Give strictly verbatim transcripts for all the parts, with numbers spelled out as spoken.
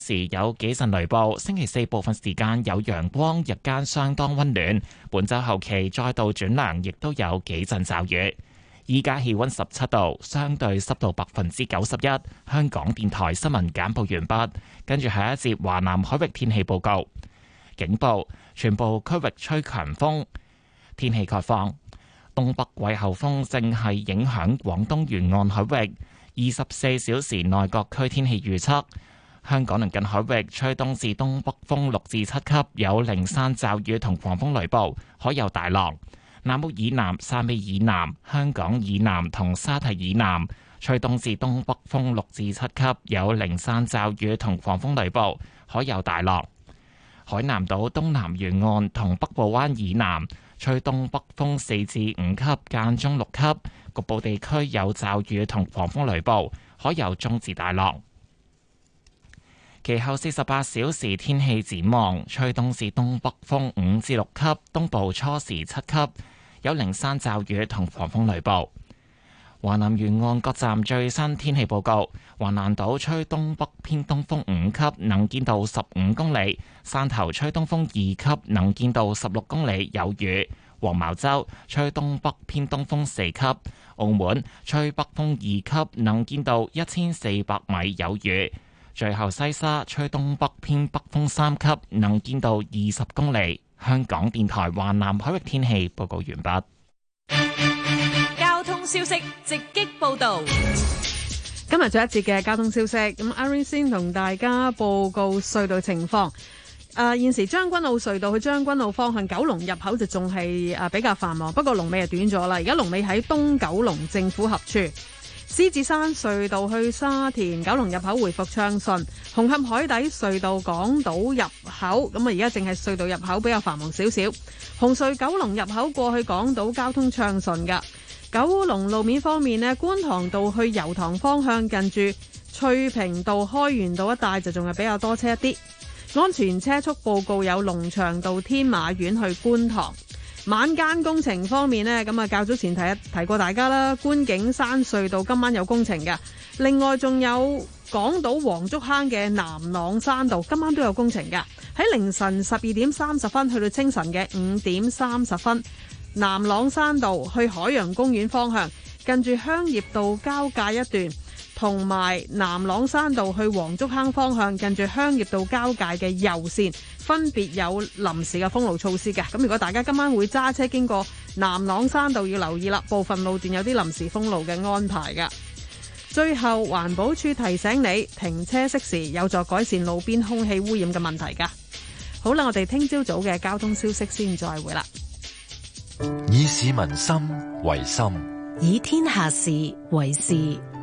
時有幾陣雷暴，星期四部分時間有陽光，日間相當溫暖。本週後期再度轉涼，亦都有幾陣驟雨。依家氣溫十七度，相對濕度百分之九十一。香港電台新聞簡報完畢，跟住下一節華南海域天氣報告。警報，全部區域吹強風。天氣概況，東北季候風正係影響廣東沿岸海域。二十四小時內各區天氣預測。香港鄰近海域吹東至東北風六至七級，有零散驟雨同狂風雷暴，海有大浪。南澳以南、汕尾以南、香港以南同沙堤以南吹東至東北風六至七級，有零散驟雨同狂風雷暴，海有大浪。海南島東南沿岸同北部灣以南吹東北風四至五級，間中六級，局部地區有驟雨同狂風雷暴，海有中至大浪。其後四十八小時天氣展望，吹東至東北風五至六級，東部初時七級，有零散驟雨同狂風雷暴。華南沿岸各站最新天氣報告：華南島吹東北偏東風五級，能見度十五公里；汕頭吹東風二級，能見度十六公里，有雨；黃茅洲吹東北偏東風四級；澳門吹北風二級，能見度一千四百米，有雨。最後西沙吹東北偏北風三級，能見度二十公里。香港電台華南海域天氣報告完畢。 交通消息直擊報道。 今日最後一節嘅交通消息，咁阿 Ring 先同大家報告隧道情況。誒、呃，現時將軍澳隧道去將軍澳方向九龍入口就仲係誒比較繁忙，不過龍尾係短咗啦。而家龍尾喺東九龍政府合處。獅子山隧道去沙田九龍入口回復暢順，紅磡海底隧道港島入口咁啊，而家淨係隧道入口比較繁忙少少。紅隧九龍入口過去港島交通暢順噶。九龍路面方面呢，觀塘道去油塘方向近住翠屏道開源道一帶就仲係比較多車一啲。安全車速報告有龍翔道天馬苑去觀塘。晚間工程方面呢，咁啊較早前提提過大家啦，觀景山隧道今晚有工程嘅，另外仲有港島黃竹坑嘅南朗山道今晚都有工程嘅，喺凌晨十二點三十分去到清晨嘅五點三十分，南朗山道去海洋公園方向近住香葉道交界一段，同埋南朗山道去黃竹坑方向近住香葉道交界嘅右線分別有臨時嘅封路措施嘅，咁如果大家今晚會揸車經過南朗山道要留意啦，部分路段有啲臨時封路嘅安排㗎。最後環保署提醒你停車熄匙有助改善路邊空氣污染嘅問題㗎。好啦，我哋聽朝早嘅交通消息先再會啦。 以市民心為心， 以天下事為事。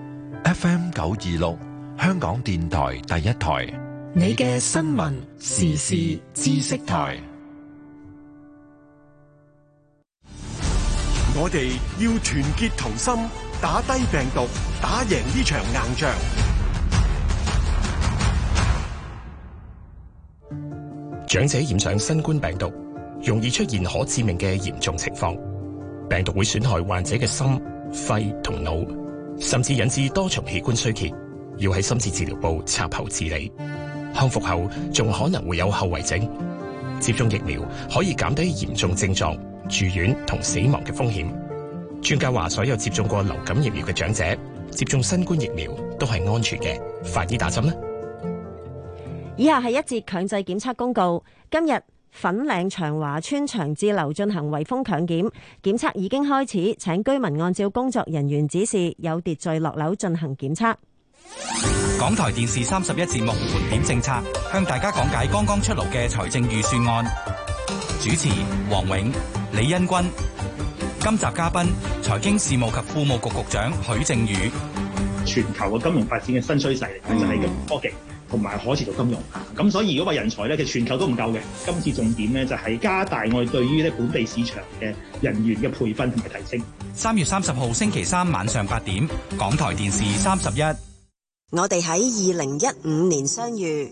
F M 九二六香港電台第一台， 你嘅新聞時事知識台。 我哋要團結同心，打低病毒，打贏呢場硬仗。 長者染上新冠病毒，容易出現可致命嘅嚴重情況，病毒會損害患者嘅心、肺同腦，甚至引致多重器官衰竭，要喺深切治療部插喉治理。康復後仲可能會有後遺症。接種疫苗可以減低嚴重症狀、住院同死亡嘅風險。專家話，所有接種過流感疫苗嘅長者接種新冠疫苗都係安全嘅，快啲打針啦！ 以下係一節強制檢測公告。今日粉嶺長華邨長治樓進行圍封強檢，檢測已經開始，請居民按照工作人員指示有秩序落樓進行檢測。 港台電視三十一節目盤點政策，向大家講解剛剛出爐嘅財政預算案。主持黃永、李恩君。今集嘉賓財經事務及庫務局局長許正宇。 全球嘅金融發展嘅新趨勢嚟嘅就係科技同埋可持續金融。咁所以如果話人才咧，其實全球都唔夠嘅。今次重點咧就係加大我哋對於咧本地市場嘅人員嘅培訓同埋提升。 三月三十號星期三晚上八點，港台電視三十一。 我哋喺二零一五年相遇。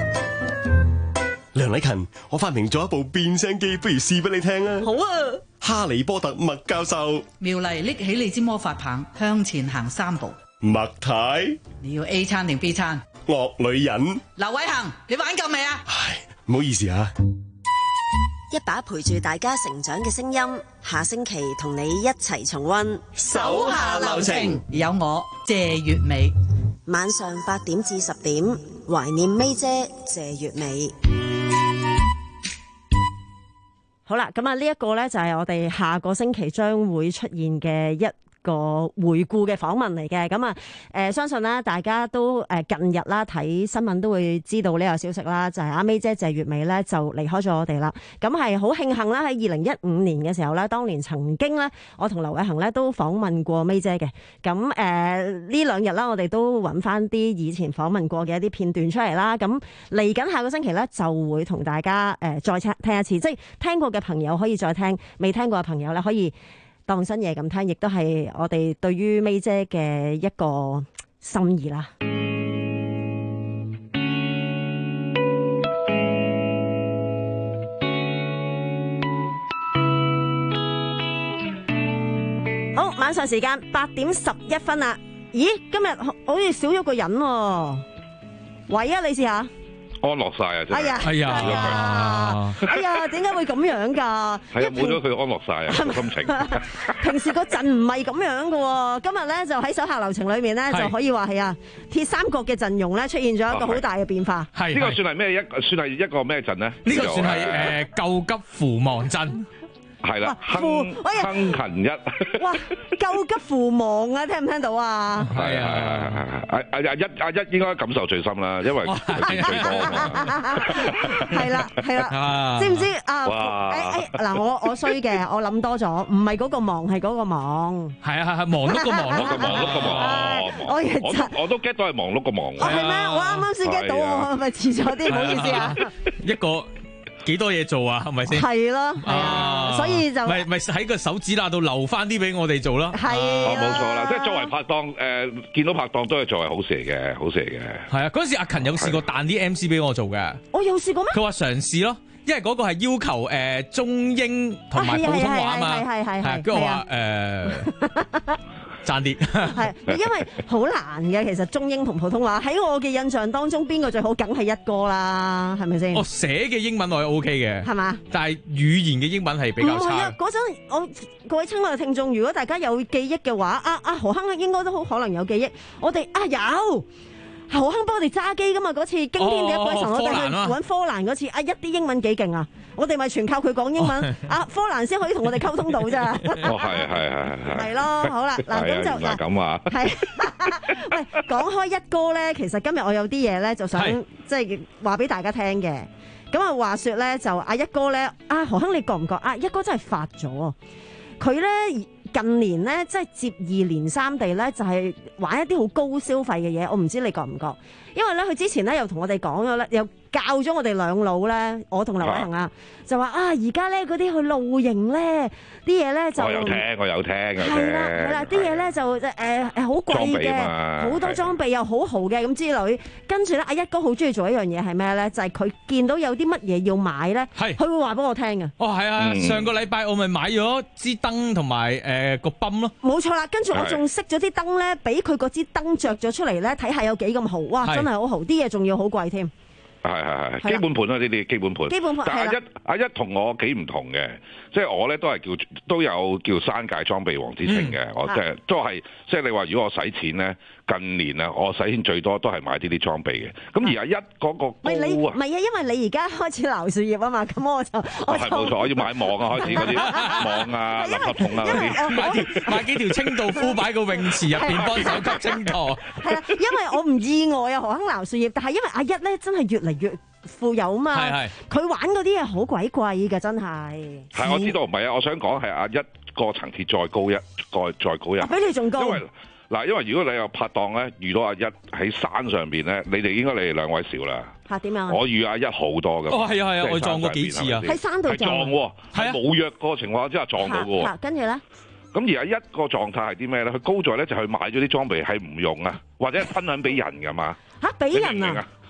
梁禮勤，我發明咗一部變聲機，不如試俾你聽啊！ 好啊！ 哈利波特麥教授， 妙麗拎起你支魔法棒，向前行三步。 麥太， 你要 A 餐定 B 餐？ 惡女人。 劉偉恒，你玩夠未啊？ 唉，唔好意思啊。 一把陪住大家成長嘅聲音，下星期同你一齊重溫。 手下留情，有我謝月美。 晚上八點至十點，懷念 May 姐謝月美。好啦，咁啊呢一個呢，就係我哋下個星期將會出現嘅一個回顧嘅訪問嚟嘅。咁啊誒相信啦，大家都誒近日啦睇新聞都會知道呢個消息啦，就係阿 May 姐謝月美咧就離開咗我哋啦。咁係好慶幸啦，喺二零一五年嘅時候咧，當年曾經咧我同劉偉恒咧都訪問過 May 姐嘅。咁誒呢兩日啦，我哋都揾翻啲以前訪問過嘅一啲片段出嚟啦。咁嚟緊下個星期咧就會同大家誒再聽聽一次，即係聽過嘅朋友可以再聽，未聽過嘅朋友咧可以當新嘢咁聽，亦都係我哋對於 May 姐嘅一個心意啦。好，晚上時間八點十一分啦。咦，今日好似少咗個人喎。喂啊，你試下。 安樂晒啊！真係， 哎呀， 哎呀， 哎呀，點解會咁樣㗎？ 係啊，冇咗佢安樂晒啊，個心情。 平時個陣唔係咁樣嘅喎，今日咧就喺手下留情裏面咧就可以話係啊，鐵三角嘅陣容咧出現咗一個好大嘅變化。 係呢個算係咩一？算係一個咩陣咧？ 呢個算係誒救急扶忙陣。 係啦，亨亨勤一。 哇，救急扶忙啊！聽唔聽到啊？ 係啊係啊係啊！阿阿阿一阿一應該感受最深啦，因為佢見最多啊嘛。 係啦係啦，知唔知啊？誒誒嗱，我我衰嘅，我諗多咗，唔係嗰個忙，係嗰個忙。 係啊係係，忙碌個忙碌個忙碌個忙。 我我都我都 get 到係忙碌個忙。 哦係咩？我啱啱先 get 到，我係咪遲咗啲？唔好意思啊。 一個。幾多嘢做啊？係咪先？ 係咯，係啊，所以就咪咪喺個手指罅度留翻啲俾我哋做咯。 係啊，冇錯啦，即係作為拍檔，誒見到拍檔都係作為好事嚟嘅，好事嚟嘅。 係啊，嗰陣時阿勤有試過彈啲 M C 俾我做嘅。 我有試過咩？ 佢話嘗試咯，因為嗰個係要求誒中英同埋普通話啊嘛。 係係係係。 跟住我話誒。爭啲係，因為好難嘅。其實中英同普通話喺我嘅印象當中，邊個最好？梗係一哥啦，係咪先？ 我寫嘅英文我係 O K 嘅，係嘛？但係語言嘅英文係比較差。唔係啊！ 嗰陣我各位親愛嘅聽眾，如果大家有記憶嘅話，啊啊何亨應該都好可能有記憶。我哋啊有。何亨幫我哋揸機噶嘛？嗰次驚天地一鬼神，我哋去揾科蘭嗰次，啊一啲英文幾勁啊！我哋咪全靠佢講英文，啊科蘭先可以同我哋溝通到咋。 哦，係係係係。 係咯，好啦，嗱咁就嗱咁啊。係。 喂，講開一哥咧，其實今日我有啲嘢咧，就想即係話俾大家聽嘅。咁啊，話說咧，就阿一哥咧，啊何亨你覺唔覺啊？一哥真係發咗，佢咧。近年咧，即係接二連三地咧，就係玩一啲好高消費嘅嘢。我唔知你覺唔覺？因為咧，佢之前咧又同我哋講咗咧，又教咗我哋兩老咧，我同劉偉恒啊，就話啊，而家咧嗰啲去露營咧，啲嘢咧就我有聽，我有聽，有聽。 係啦，係啦，啲嘢咧就誒誒好貴嘅，好多裝備又好豪嘅咁之類。跟住咧，阿一哥好中意做一樣嘢係咩咧？就係佢見到有啲乜嘢要買咧，佢會話俾我聽嘅。 哦，係啊，上個禮拜我咪買咗支燈同埋誒個泵咯。 冇錯啦，跟住我仲熄咗啲燈咧，俾佢嗰支燈着咗出嚟咧，睇下有幾咁豪。哇，真係好豪，啲嘢仲要好貴添。 係係係，基本盤啦呢啲基本盤。 基本盤。 但係阿一阿一同我幾唔同嘅，即係我咧都係叫都有叫山界裝備王之稱嘅。我即係都係即係你話如果我使錢咧，近年啊我使錢最多都係買呢啲裝備嘅。咁而阿一嗰個唔係你唔係啊，因為你而家開始撈樹葉啊嘛，咁我就我係冇錯，我要買網啊，開始嗰啲網啊、垃圾桶啊嗰啲， 買買幾條清道夫擺個泳池入邊幫手吸清舵。 係啦，因為我唔意外啊，何亨撈樹葉，但係因為阿一咧真係越嚟越富有啊嘛，佢玩嗰啲嘢好鬼貴㗎，真係。 係我知道，唔係啊，我想講係阿一個層次再高一個再高一， 比你仲高。 因為嗱，因為如果你有拍檔咧，遇到阿一喺山上邊咧，你哋應該你哋兩位少啦。 嚇點樣？ 我遇阿一好多噶。 哦，係啊係啊，我撞過幾次啊。 喺山度撞。 撞喎，係冇約個情況之下撞到嘅喎。 跟住咧。 咁而家一個狀態係啲咩咧？佢高在咧就係買咗啲裝備係唔用啊，或者分享俾人㗎嘛。 嚇俾人啊！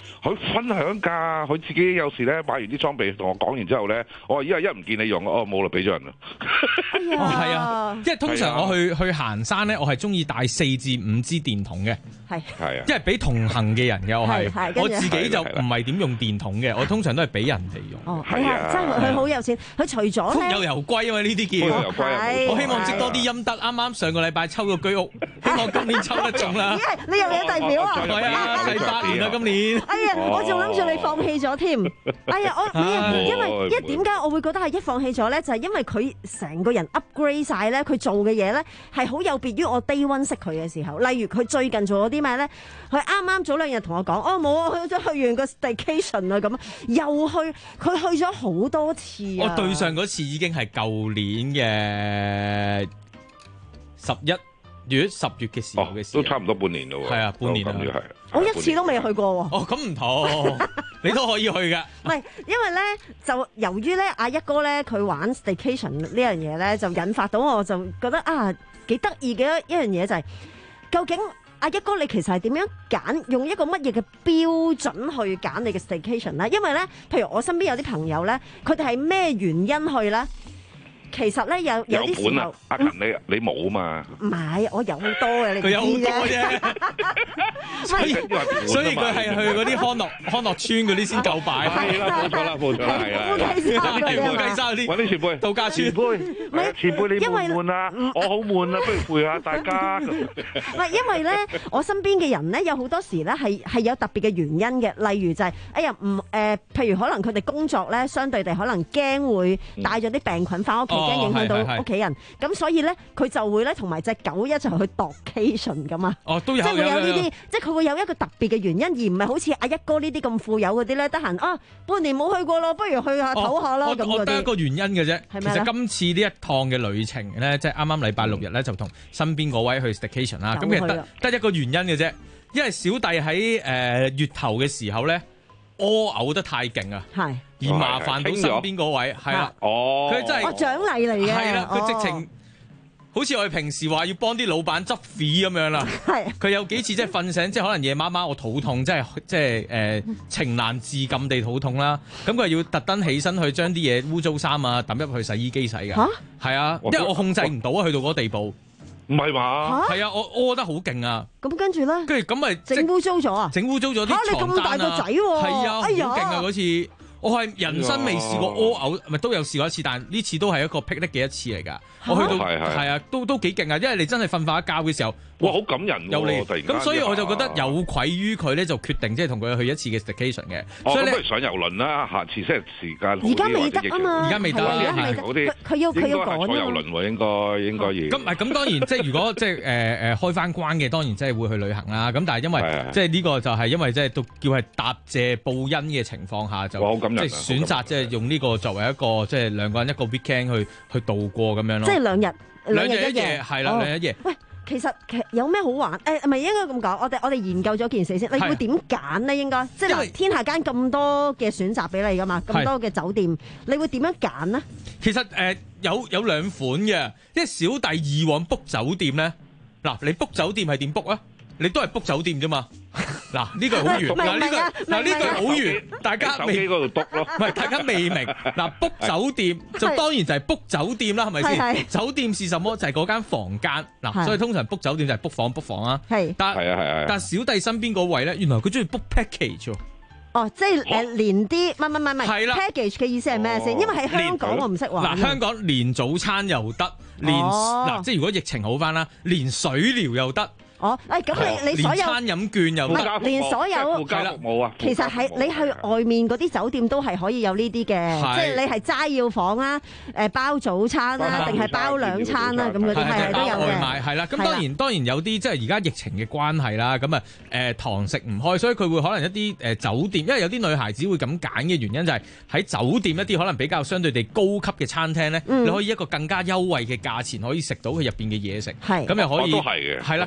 佢分享㗎，佢自己有時咧買完啲裝備同我講完之後咧，我話依家一唔見你用，哦冇啦，俾咗人啦。 哦，係啊，因為通常我去去行山咧，我係中意帶四至五支電筒嘅， 係係啊， 因為俾同行嘅人嘅我係，我自己就唔係點用電筒嘅，我通常都係俾人哋用。 哦，係啊，真係佢好有錢，佢除咗咧， 福有攸歸啊嘛，呢啲叫。 福有攸歸， 我希望積多啲陰德。啱啱上個禮拜抽個居屋，希望今年抽得中啦。 咦，你又有代表啊？ 係啊，第八年啦今年。 哎呀，我仲諗住你放棄咗添。哎呀，我因為因為點解我會覺得係一放棄咗咧？就係因為佢成個人 upgrade 曬咧，佢做嘅嘢咧係好有別於我 day one 識佢嘅時候。例如佢最近做咗啲咩咧？佢啱啱早兩日同我講，哦冇啊，去咗去完個 staycation 啊咁，又去佢去咗好多次啊。 我對上嗰次已經係舊年嘅十一月、十月嘅時候嘅事， 都差唔多半年咯喎。 係啊，半年啦， 係。 我一次都未去過喎。 哦，咁唔同，你都可以去㗎。 唔係，因為咧就由於咧阿一哥咧佢玩 staycation 呢樣嘢咧，就引發到我就覺得啊幾得意嘅一樣嘢就係、是，究竟阿一哥你其實係點樣揀，用一個乜嘢嘅標準去揀你嘅 staycation 咧？因為咧，譬如我身邊有啲朋友咧，佢哋係咩原因去咧？其實咧有有啲時候， 阿勤你你冇啊嘛？ 唔係，我有好多嘅，你佢有好多啫。 所以所以佢係去嗰啲康樂康樂村嗰啲先夠擺。 係啦，冇錯啦，冇錯啦，係啦。 烏雞沙嗰啲， 揾啲前輩， 度假村。 前輩，唔係前輩，你悶唔悶啊？我好悶啊，不如陪下大家。 唔係因為咧，我身邊嘅人咧有好多時咧係係有特別嘅原因嘅，例如就係哎呀唔誒，譬如可能佢哋工作咧，相對地可能驚會帶咗啲病菌翻屋企。驚影響到屋企人，咁所以咧佢就會咧同埋隻狗一齊去 staycation 咁啊！ 哦，都有， 即係會有呢啲，即係佢會有一個特別嘅原因，而唔係好似阿一哥呢啲咁富有嗰啲咧，得閒啊半年冇去過咯，不如去下唞下啦咁嗰啲。 我得一個原因嘅啫， 其實今次呢一趟嘅旅程咧，即係啱啱禮拜六日咧就同身邊嗰位去 staycation 啦。咁其實得得一個原因嘅啫，因為小弟喺誒月頭嘅時候咧屙嘔得太勁啊！ 係。 而麻煩到身邊嗰位，係啦， 哦， 佢真係哦獎勵嚟嘅， 係啦，佢直情好似我哋平時話要幫啲老闆執屎咁樣啦。係，佢有幾次即係瞓醒，即係可能夜媽媽我肚痛，即係即係誒情難自禁地肚痛啦。咁佢要特登起身去將啲嘢污糟衫啊抌入去洗衣機洗㗎。嚇，係啊，因為我控制唔到啊，去到嗰個地步。 唔係嘛？ 係啊，我屙得好勁啊！ 咁跟住咧， 跟住咁咪整污糟咗啊！ 整污糟咗啲床單啊！ 嚇，你咁大個仔喎！ 係啊，好勁啊嗰次。我係人生未試過屙嘔，咪都有試過一次，但呢次都係一個霹靂嘅一次嚟㗎。我去到係啊，都都幾勁啊！因為你真係瞓瞓一覺嘅時候， 哇，好感人有你突然間咁，所以我就覺得有愧於佢咧，就決定即係同佢去一次嘅 staycation 嘅。所以不如上郵輪啦，下次即係時間。 而家未得啊嘛， 而家未得， 而家未得。佢要佢要趕啊嘛。 坐郵輪喎，應該應該要。 咁唔係咁當然，即係如果即係誒誒開翻關嘅，當然即係會去旅行啦。咁但係因為即係呢個就係因為即係都叫係答謝報恩嘅情況下，就即係選擇即係用呢個作為一個即係兩個人一個 weekend 去去度過咁樣咯。 即係兩日。 兩日一夜係啦，兩日一夜。 喂，其實其實有咩好玩？誒，唔係應該咁講。我哋我哋研究咗件事先。你會點揀咧？應該即係嗱，天下間咁多嘅選擇俾你噶嘛，咁多嘅酒店，你會點樣揀咧？ 其實誒有有兩款嘅，因為小弟以往 book 酒店咧，嗱你 book 酒店係點 book 啊？你都係 book 酒店啫嘛。嗱呢句好圓，嗱呢句嗱呢句好圓，大家未手機嗰度篤咯， 唔係大家未明。嗱 book 酒店就當然就係 book 酒店啦，係咪先？酒店是什麼？就係嗰間房間。嗱，所以通常 book 酒店就係 book 房 book 房啦。係，但係啊係啊。但係小弟身邊嗰位咧，原來佢中意 book package 喎。 哦，即係誒連啲，唔係唔係唔係 package 嘅意思係咩先？因為喺香港我唔識玩。 嗱，香港連早餐又得，連嗱即係如果疫情好翻啦，連水療又得。哦，誒咁你你所有餐飲券又唔係連所有附加服務啊， 其實係你去外面嗰啲酒店都係可以有呢啲嘅，即係你係齋要房啦，誒包早餐啦，定係包兩餐啦，咁嗰啲係都有嘅。 外賣係啦，咁當然當然有啲即係而家疫情嘅關係啦，咁啊誒堂食唔開，所以佢會可能一啲誒酒店，因為有啲女孩子會咁揀嘅原因就係喺酒店一啲可能比較相對地高級嘅餐廳咧，你可以一個更加優惠嘅價錢可以食到佢入邊嘅嘢食，咁又可以都係嘅， 係啦，咁所以佢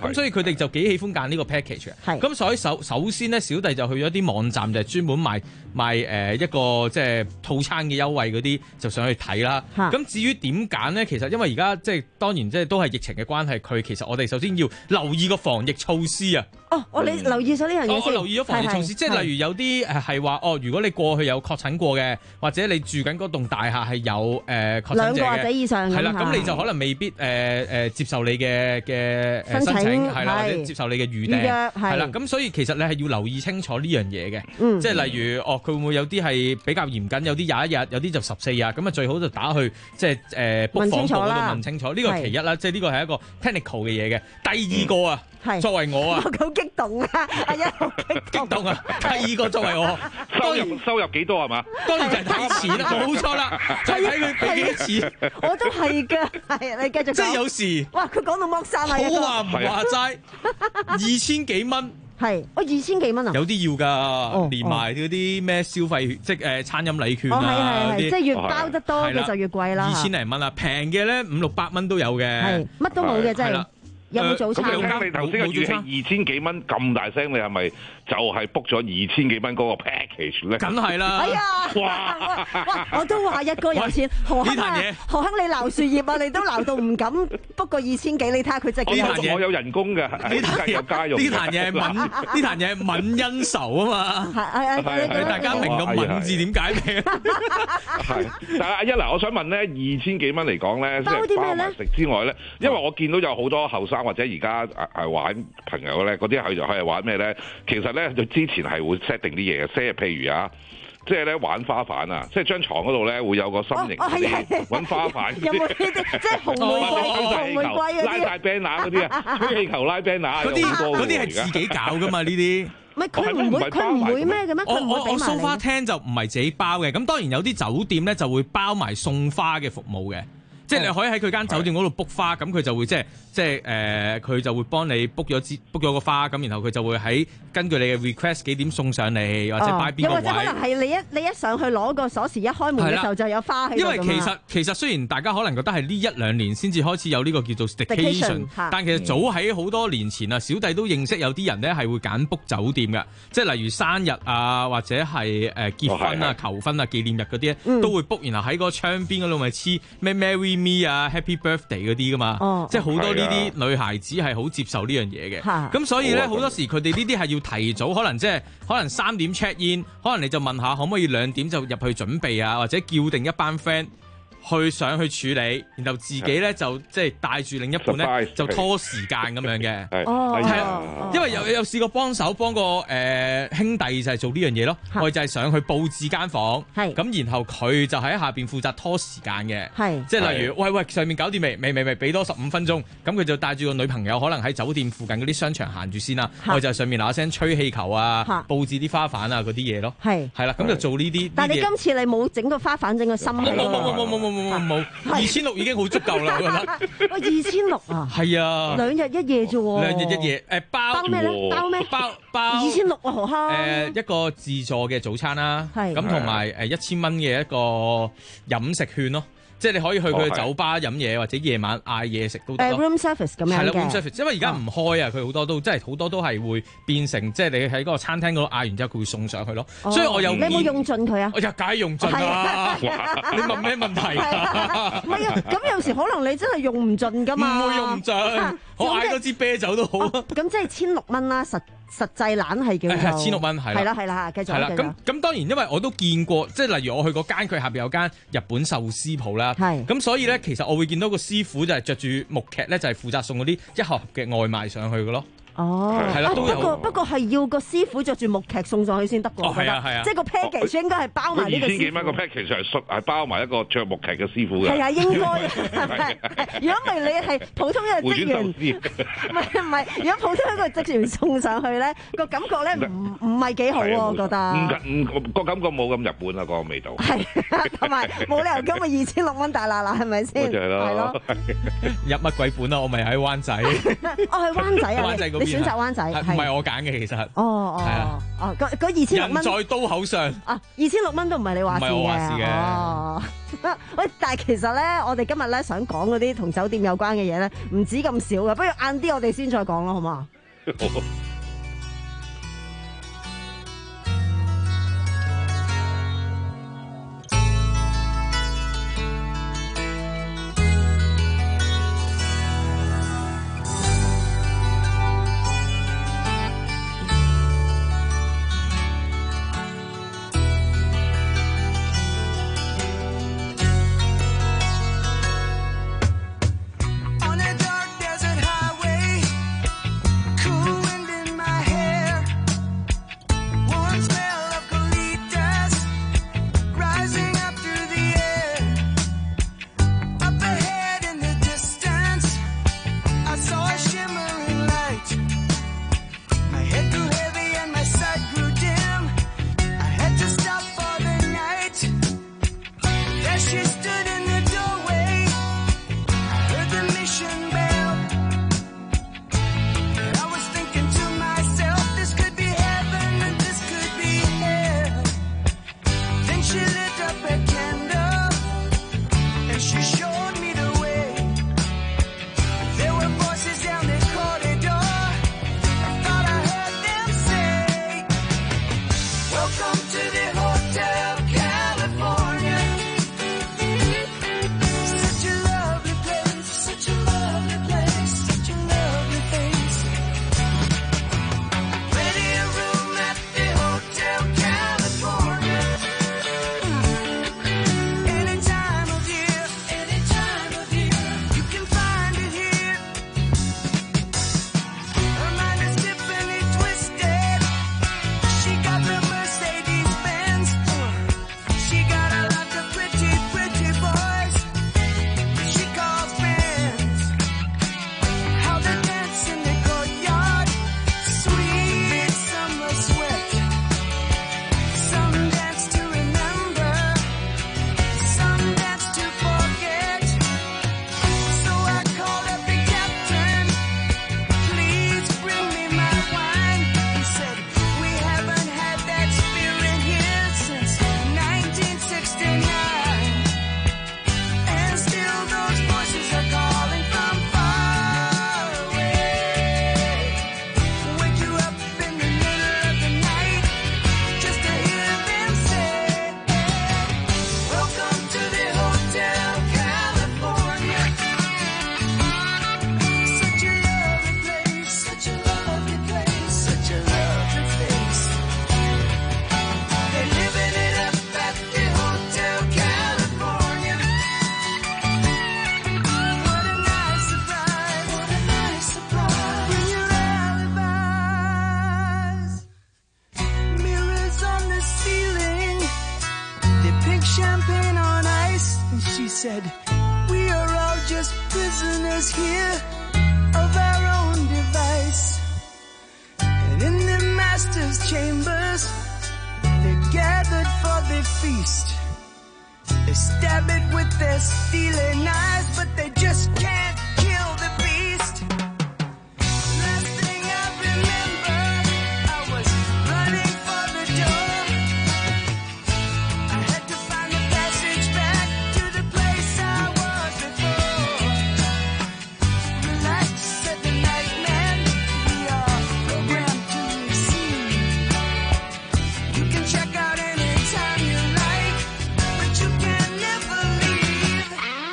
哋就幾喜歡揀呢個 package 嘅。 係咁所以首首先咧，小弟就去咗啲網站，就係專門賣賣誒一個即係套餐嘅優惠嗰啲，就上去睇啦。咁至於點揀咧，其實因為而家即係當然即係都係疫情嘅關係，佢其實我哋首先要留意個防疫措施啊。 哦，我你留意咗呢樣嘢先。 我留意咗防疫措施，即係例如有啲誒係話哦，如果你過去有確診過嘅，或者你住緊嗰棟大廈係有誒確診者嘅， 兩個或者以上係啦，咁你就可能未必誒誒接受你嘅嘅誒申請係啦，或者接受你嘅預訂係啦，咁所以其實你係要留意清楚呢樣嘢嘅，即係例如哦，佢會唔會有啲係比較嚴謹，有啲廿一日，有啲就十四日，咁啊最好就打去即係誒 book 房部嗰度問清楚，呢個其一啦，即係呢個係一個 technical 嘅嘢嘅。第二個啊。作為我啊， 我好激動啊！係啊，好激動啊！第二個作為我， 收入收入幾多係嘛？ 當然就係睇錢啦，冇錯啦，就係睇佢俾幾多錢。 我都係㗎，係你繼續講。 即係有時， 哇！佢講到剝衫啊！ 好話唔話齋，二千幾蚊。 係，我二千幾蚊啊！ 有啲要㗎，連埋嗰啲咩消費，即係誒餐飲禮券啊嗰啲，即係越包得多嘅就越貴啦。 二千零蚊啦，平嘅咧五六百蚊都有嘅。 係，乜都冇嘅真係。有冇早餐？ 咁你頭先嘅語氣二千幾蚊咁大聲，你係咪就係 book 咗二千幾蚊嗰個 package 咧？ 梗係啦！ 哎呀，哇哇！我都話一個有錢，何亨啊，何亨你鬧樹葉啊，你都鬧到唔敢 book 個二千幾，你睇下佢真係幾有錢。 我有人工嘅，呢壇有家用。 呢壇嘢係泯，呢壇嘢係泯恩仇啊嘛！係係係，大家明個泯字點解未？ 係，但係阿一嗱，我想問咧，二千幾蚊嚟講咧，即係包埋食之外咧，因為我見到有好多後生或者而家誒玩朋友咧，嗰啲係就係玩咩咧？其實咧，佢之前係會 set 定啲嘢嘅 set，譬如啊，即係咧玩花瓣啊，即係張床嗰度咧會有個心形嗰啲揾花瓣。 有冇呢啲？即係紅玫瑰、紅玫瑰嗰啲拉大 banner 嗰啲啊，吹氣球拉 banner 嗰啲，嗰啲係自己搞噶嘛呢啲。 唔係佢唔會，佢唔會咩嘅咩？ 我我我蘇花廳就唔係自己包嘅，咁當然有啲酒店咧就會包埋送花嘅服務嘅。即係你可以喺佢間酒店嗰度 book 花，咁佢就會即係即係誒，佢就會幫你 book 咗支 book 咗個花，咁然後佢就會喺根據你嘅 request 幾點送上嚟，或者擺邊個位。又或者可能係你一你一上去攞個鎖匙，一開門嘅時候就有花喺度。 因為其實其實雖然大家可能覺得係呢一兩年先至開始有呢個叫做 staycation，但其實早喺好多年前啊，小弟都認識有啲人咧係會揀 book 酒店嘅，即係例如生日啊，或者係誒結婚啊、求婚啊、紀念日嗰啲咧，都會 book，然後喺個窗邊嗰度咪黐咩 Marry Me 啊、Happy Birthday 嗰啲噶嘛，哦、即係好多呢啲女孩子係好接受呢樣嘢嘅。咁、啊、所以咧好多時佢哋呢啲係要提早，可能即係可能三點 check in， 可能你就問下可唔可以兩點就入去準備啊，或者叫定一班 friend。去上去處理，然後自己咧就即係帶住另一半咧就拖時間咁樣嘅。 哦， 係啊，因為有有試過幫手幫個誒兄弟就係做呢樣嘢咯。我哋就係上去佈置間房，係咁，然後佢就喺下邊負責拖時間嘅。係，即係例如喂喂上面搞掂未？未未未，俾多十五分鐘。咁佢就帶住個女朋友，可能喺酒店附近嗰啲商場行住先啦。我就喺上面嗱嗱聲吹氣球啊，佈置啲花瓣啊嗰啲嘢咯。係係啦，咁就做呢啲。 但係你今次你冇整個花瓣，整個心。冇冇冇冇冇冇。 冇冇，二千六已經好足夠啦，我覺得。 哇，二千六啊！ 係啊， 兩日一夜啫喎。 兩日一夜，誒包包咩咧？包咩？ 包包二千六啊，何坑？ 誒一個自助嘅早餐啦，咁同埋誒一千蚊嘅一個飲食券咯。即係你可以去佢嘅酒吧飲嘢，或者夜晚嗌嘢食都得。 誒 room service 咁樣嘅。係啦 room service，因為而家唔開啊，佢好多都即係好多都係會變成即係你喺嗰個餐廳嗰度嗌完之後，佢會送上去咯。所以我有你有冇用盡佢啊？ 我就梗係用盡啦。你問咩問題啊？ 唔係啊，咁有時可能你真係用唔盡㗎嘛。 唔會用唔盡，我嗌多支啤酒都好。 咁即係千六蚊啦，實。實際攬係叫做千六蚊，係啦， 係啦，係啦，繼續。 係啦，咁咁當然，因為我都見過，即係例如我去嗰間，佢下邊有間日本壽司鋪啦。係。咁所以咧，其實我會見到個師傅就係着住木屐咧，就係負責送嗰啲一盒嘅外賣上去嘅咯。 哦， 係啦，都有。 不過不過係要個師傅着住木屐送上去先得㗎。 哦，係啊，係啊。 即係個 package 應該係包埋呢個師傅。 二千幾蚊個 package 係係係包埋一個着木屐嘅師傅嘅。 係啊，應該係咪？如果唔係你係普通一個職員，唔係唔係，如果普通一個職員送上去咧，個感覺咧唔唔係幾好喎，我覺得。 唔唔個感覺冇咁日本啊，個味道。係， 同埋冇理由今日二千六蚊大喇喇係咪先？ 就係咯。係咯。 入乜鬼本啊？我咪喺灣仔。 哦，係灣仔啊！ 灣仔嗰邊。 你選擇灣仔。 唔係我揀嘅，其實。 哦哦。係啊。哦，嗰嗰二千六蚊。 人在刀口上。啊， 二千六蚊都唔係你話事嘅。 唔係我話事嘅。 哦。喂，但係其實咧，我哋今日咧想講嗰啲同酒店有關嘅嘢咧，唔止咁少嘅，不如晏啲我哋先再講咯，好嘛？ said, we are all just prisoners here of our own device. And in the master's chambers, they're gathered for the feast. They stab it with their stealing knives, but they just can't kill the beast. Last thing I remember, I was running for the door. I had to find a passage back to the place I was before. Relax, said the night man, we are programmed to receive. You can check out anytime you like, but you can never leave.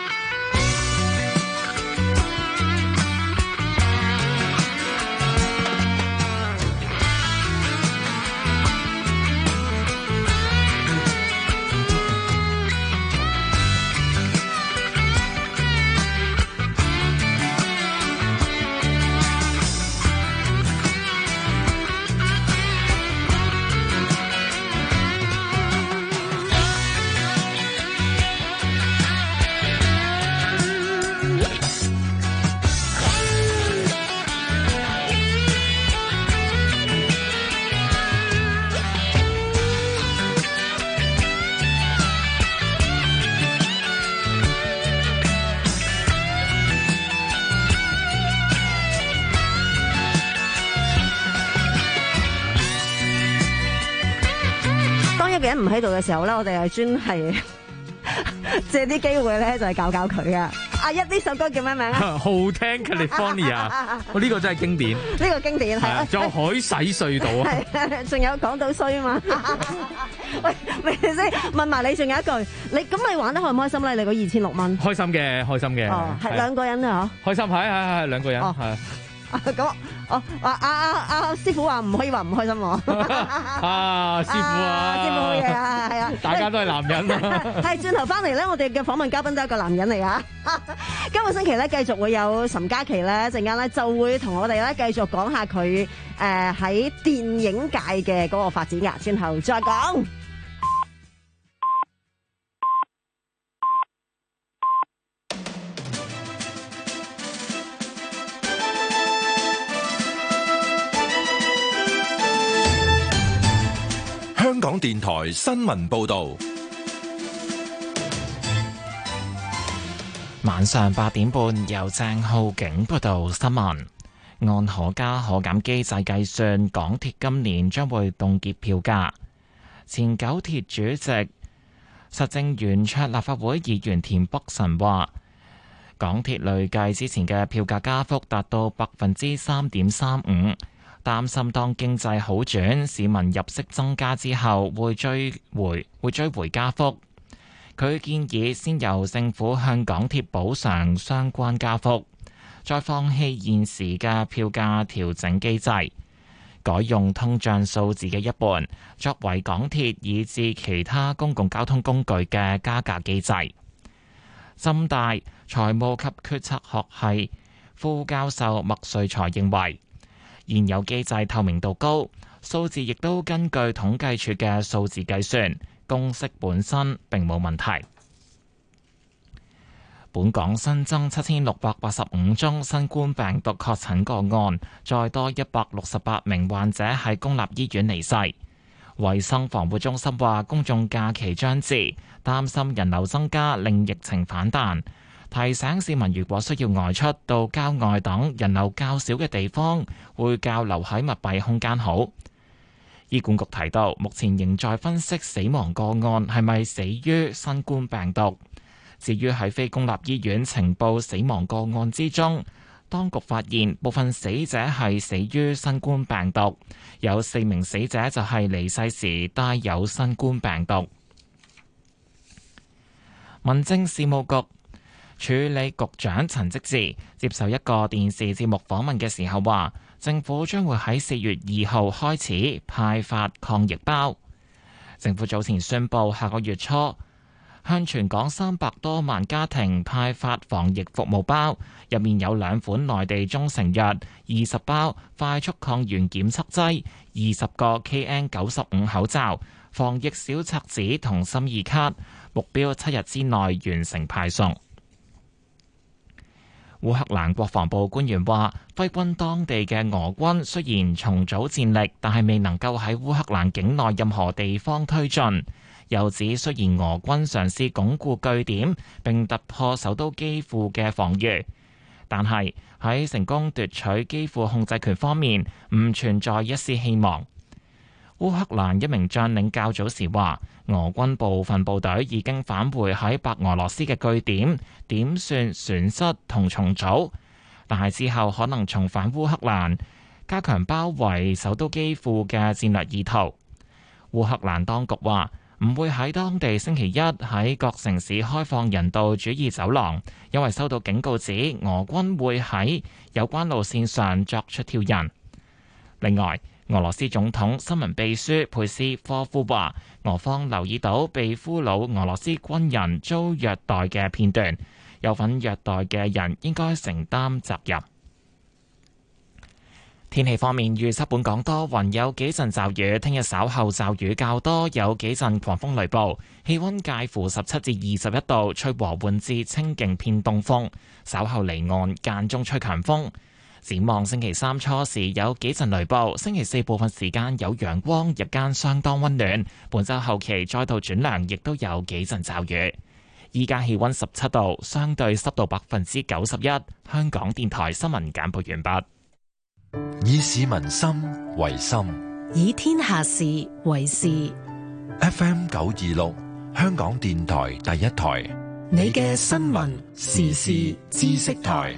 當一個人唔喺度嘅時候咧，我哋係專係借啲機會咧，就係教教佢嘅。 阿一呢首歌叫咩名啊？ 好聽 California， 我呢個真係經典。 呢個經典係啊， 仲有海洗隧道啊， 係仲有港島衰啊嘛。喂，咪先問埋你，仲有一句，你咁你玩得開唔開心咧？你嗰二千六蚊？ 開心嘅，開心嘅。 哦，係兩個人啊？ 開心係係係兩個人係。 咁哦，阿阿阿阿師傅話唔可以話唔開心喎。 啊，師傅啊， 師傅好嘢啊，係啊， 大家都係男人啊。 係轉頭翻嚟咧，我哋嘅訪問嘉賓都係一個男人嚟啊。今個星期咧繼續會有岑嘉琪咧，陣間咧就會同我哋咧繼續講下佢誒喺電影界嘅嗰個發展噶，轉頭再講。 香港電台新聞報道， 晚上八點半由鄭浩景報道新聞。按可加可減機制計算，港鐵今年將會凍結票價。前九鐵主席實政圓桌立法會議員田北辰話，港鐵累計之前嘅票價加幅達到百分之三點三五。擔心當經濟好轉，市民入息增加之後，會追回會追回加幅。佢建議先由政府向港鐵補償相關加幅，再放棄現時嘅票價調整機制，改用通脹數字嘅一半，作為港鐵以至其他公共交通工具嘅加價機制。浸大財務及決策學系副教授麥瑞才認為，現有機制透明度高，數字亦都根據統計處嘅數字計算，公式本身並冇問題。本港新增七千六百八十五宗新冠病毒確診個案，再多一百六十八名患者喺公立醫院離世。衛生防護中心話，公眾假期將至，擔心人流增加令疫情反彈。提醒市民，如果需要外出到郊外等人流較少嘅地方，會較留喺密閉空間好。醫管局提到，目前仍在分析死亡個案係咪死於新冠病毒。至於喺非公立醫院呈報死亡個案之中，當局發現部分死者係死於新冠病毒，有四名死者就係離世時帶有新冠病毒。民政事務局處理局長陳積志接受一個電視節目訪問嘅時候話，政府將會喺四月二號開始派發抗疫包。政府早前宣布下個月初向全港三百多萬家庭派發防疫服務包，入面有兩款內地中成藥、二十包快速抗原檢測劑、二十個 K N 九十五口罩、防疫小冊子同心意卡，目標七日之內完成派送。烏克蘭國防部官員話，揮軍當地嘅俄軍雖然重組戰力，但係未能夠喺烏克蘭境內任何地方推進。又指雖然俄軍嘗試鞏固據點並突破首都基輔嘅防禦，但係喺成功奪取基輔控制權方面唔存在一絲希望。烏克蘭一名將領較早時話，俄軍部分部隊已經返回喺白俄羅斯嘅據點，點算損失同重組，但係之後可能重返烏克蘭，加強包圍首都基輔嘅戰略意圖。烏克蘭當局話唔會喺當地星期一喺各城市開放人道主義走廊，因為收到警告指俄軍會喺有關路線上作出挑釁。另外，俄羅斯總統新聞秘書佩斯科夫話，俄方留意到被俘虜俄羅斯軍人遭虐待嘅片段，有份虐待嘅人應該承擔責任。天氣方面，預測本港多雲，有幾陣驟雨，聽日稍後驟雨較多，有幾陣狂風雷暴，氣溫介乎十七至二十一度，吹和緩至清勁偏東風，稍後離岸間中吹強風。展望星期三初時有幾陣雷暴，星期四部分時間有陽光，日間相當溫暖。本週後期再度轉涼，亦都有幾陣驟雨。依家氣溫十七度，相對濕度百分之九十一。香港電台新聞簡報完畢。 以市民心為心， 以天下事為事。 F M 九二六，香港電台第一台， 你嘅新聞時事知識台。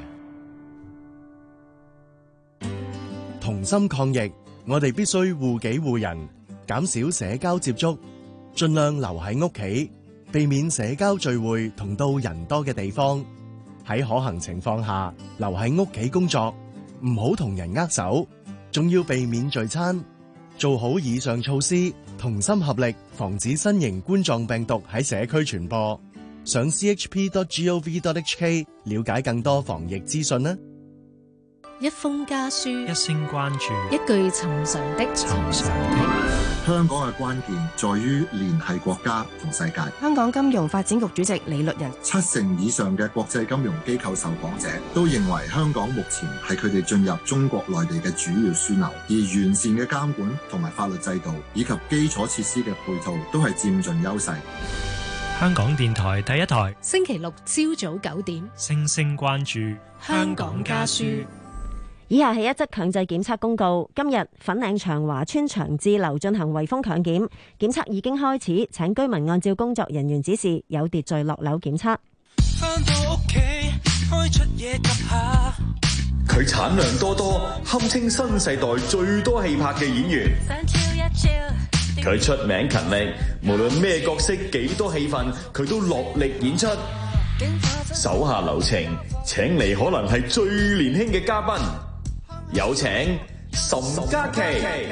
同心抗疫，我哋必須護己護人，減少社交接觸，盡量留喺屋企，避免社交聚會同到人多嘅地方。喺可行情況下，留喺屋企工作，唔好同人握手，仲要避免聚餐。做好以上措施，同心合力，防止新型冠狀病毒喺社區傳播。上 c h p dot gov dot h k 了解更多防疫資訊啦。 一封家書， 一聲關注， 一句尋常的尋常的。 香港嘅關鍵在於聯繫國家同世界。 香港金融發展局主席李律仁， 七成以上嘅國際金融機構受訪者都認為香港目前係佢哋進入中國內地嘅主要樞紐，而完善嘅監管同埋法律制度以及基礎設施嘅配套都係佔盡優勢。 香港電台第一台， 星期六朝早九點， 星星關注香港家書。 以下係一則強制檢測公告。今日粉嶺長華邨長治樓進行圍封強檢，檢測已經開始，請居民按照工作人員指示有秩序落樓檢測。 返到屋企開出嘢及下， 佢產量多多，堪稱新世代最多氣魄嘅演員。佢出名勤力，無論咩角色幾多戲份，佢都落力演出。手下留情，請嚟可能係最年輕嘅嘉賓，有請岑嘉琪。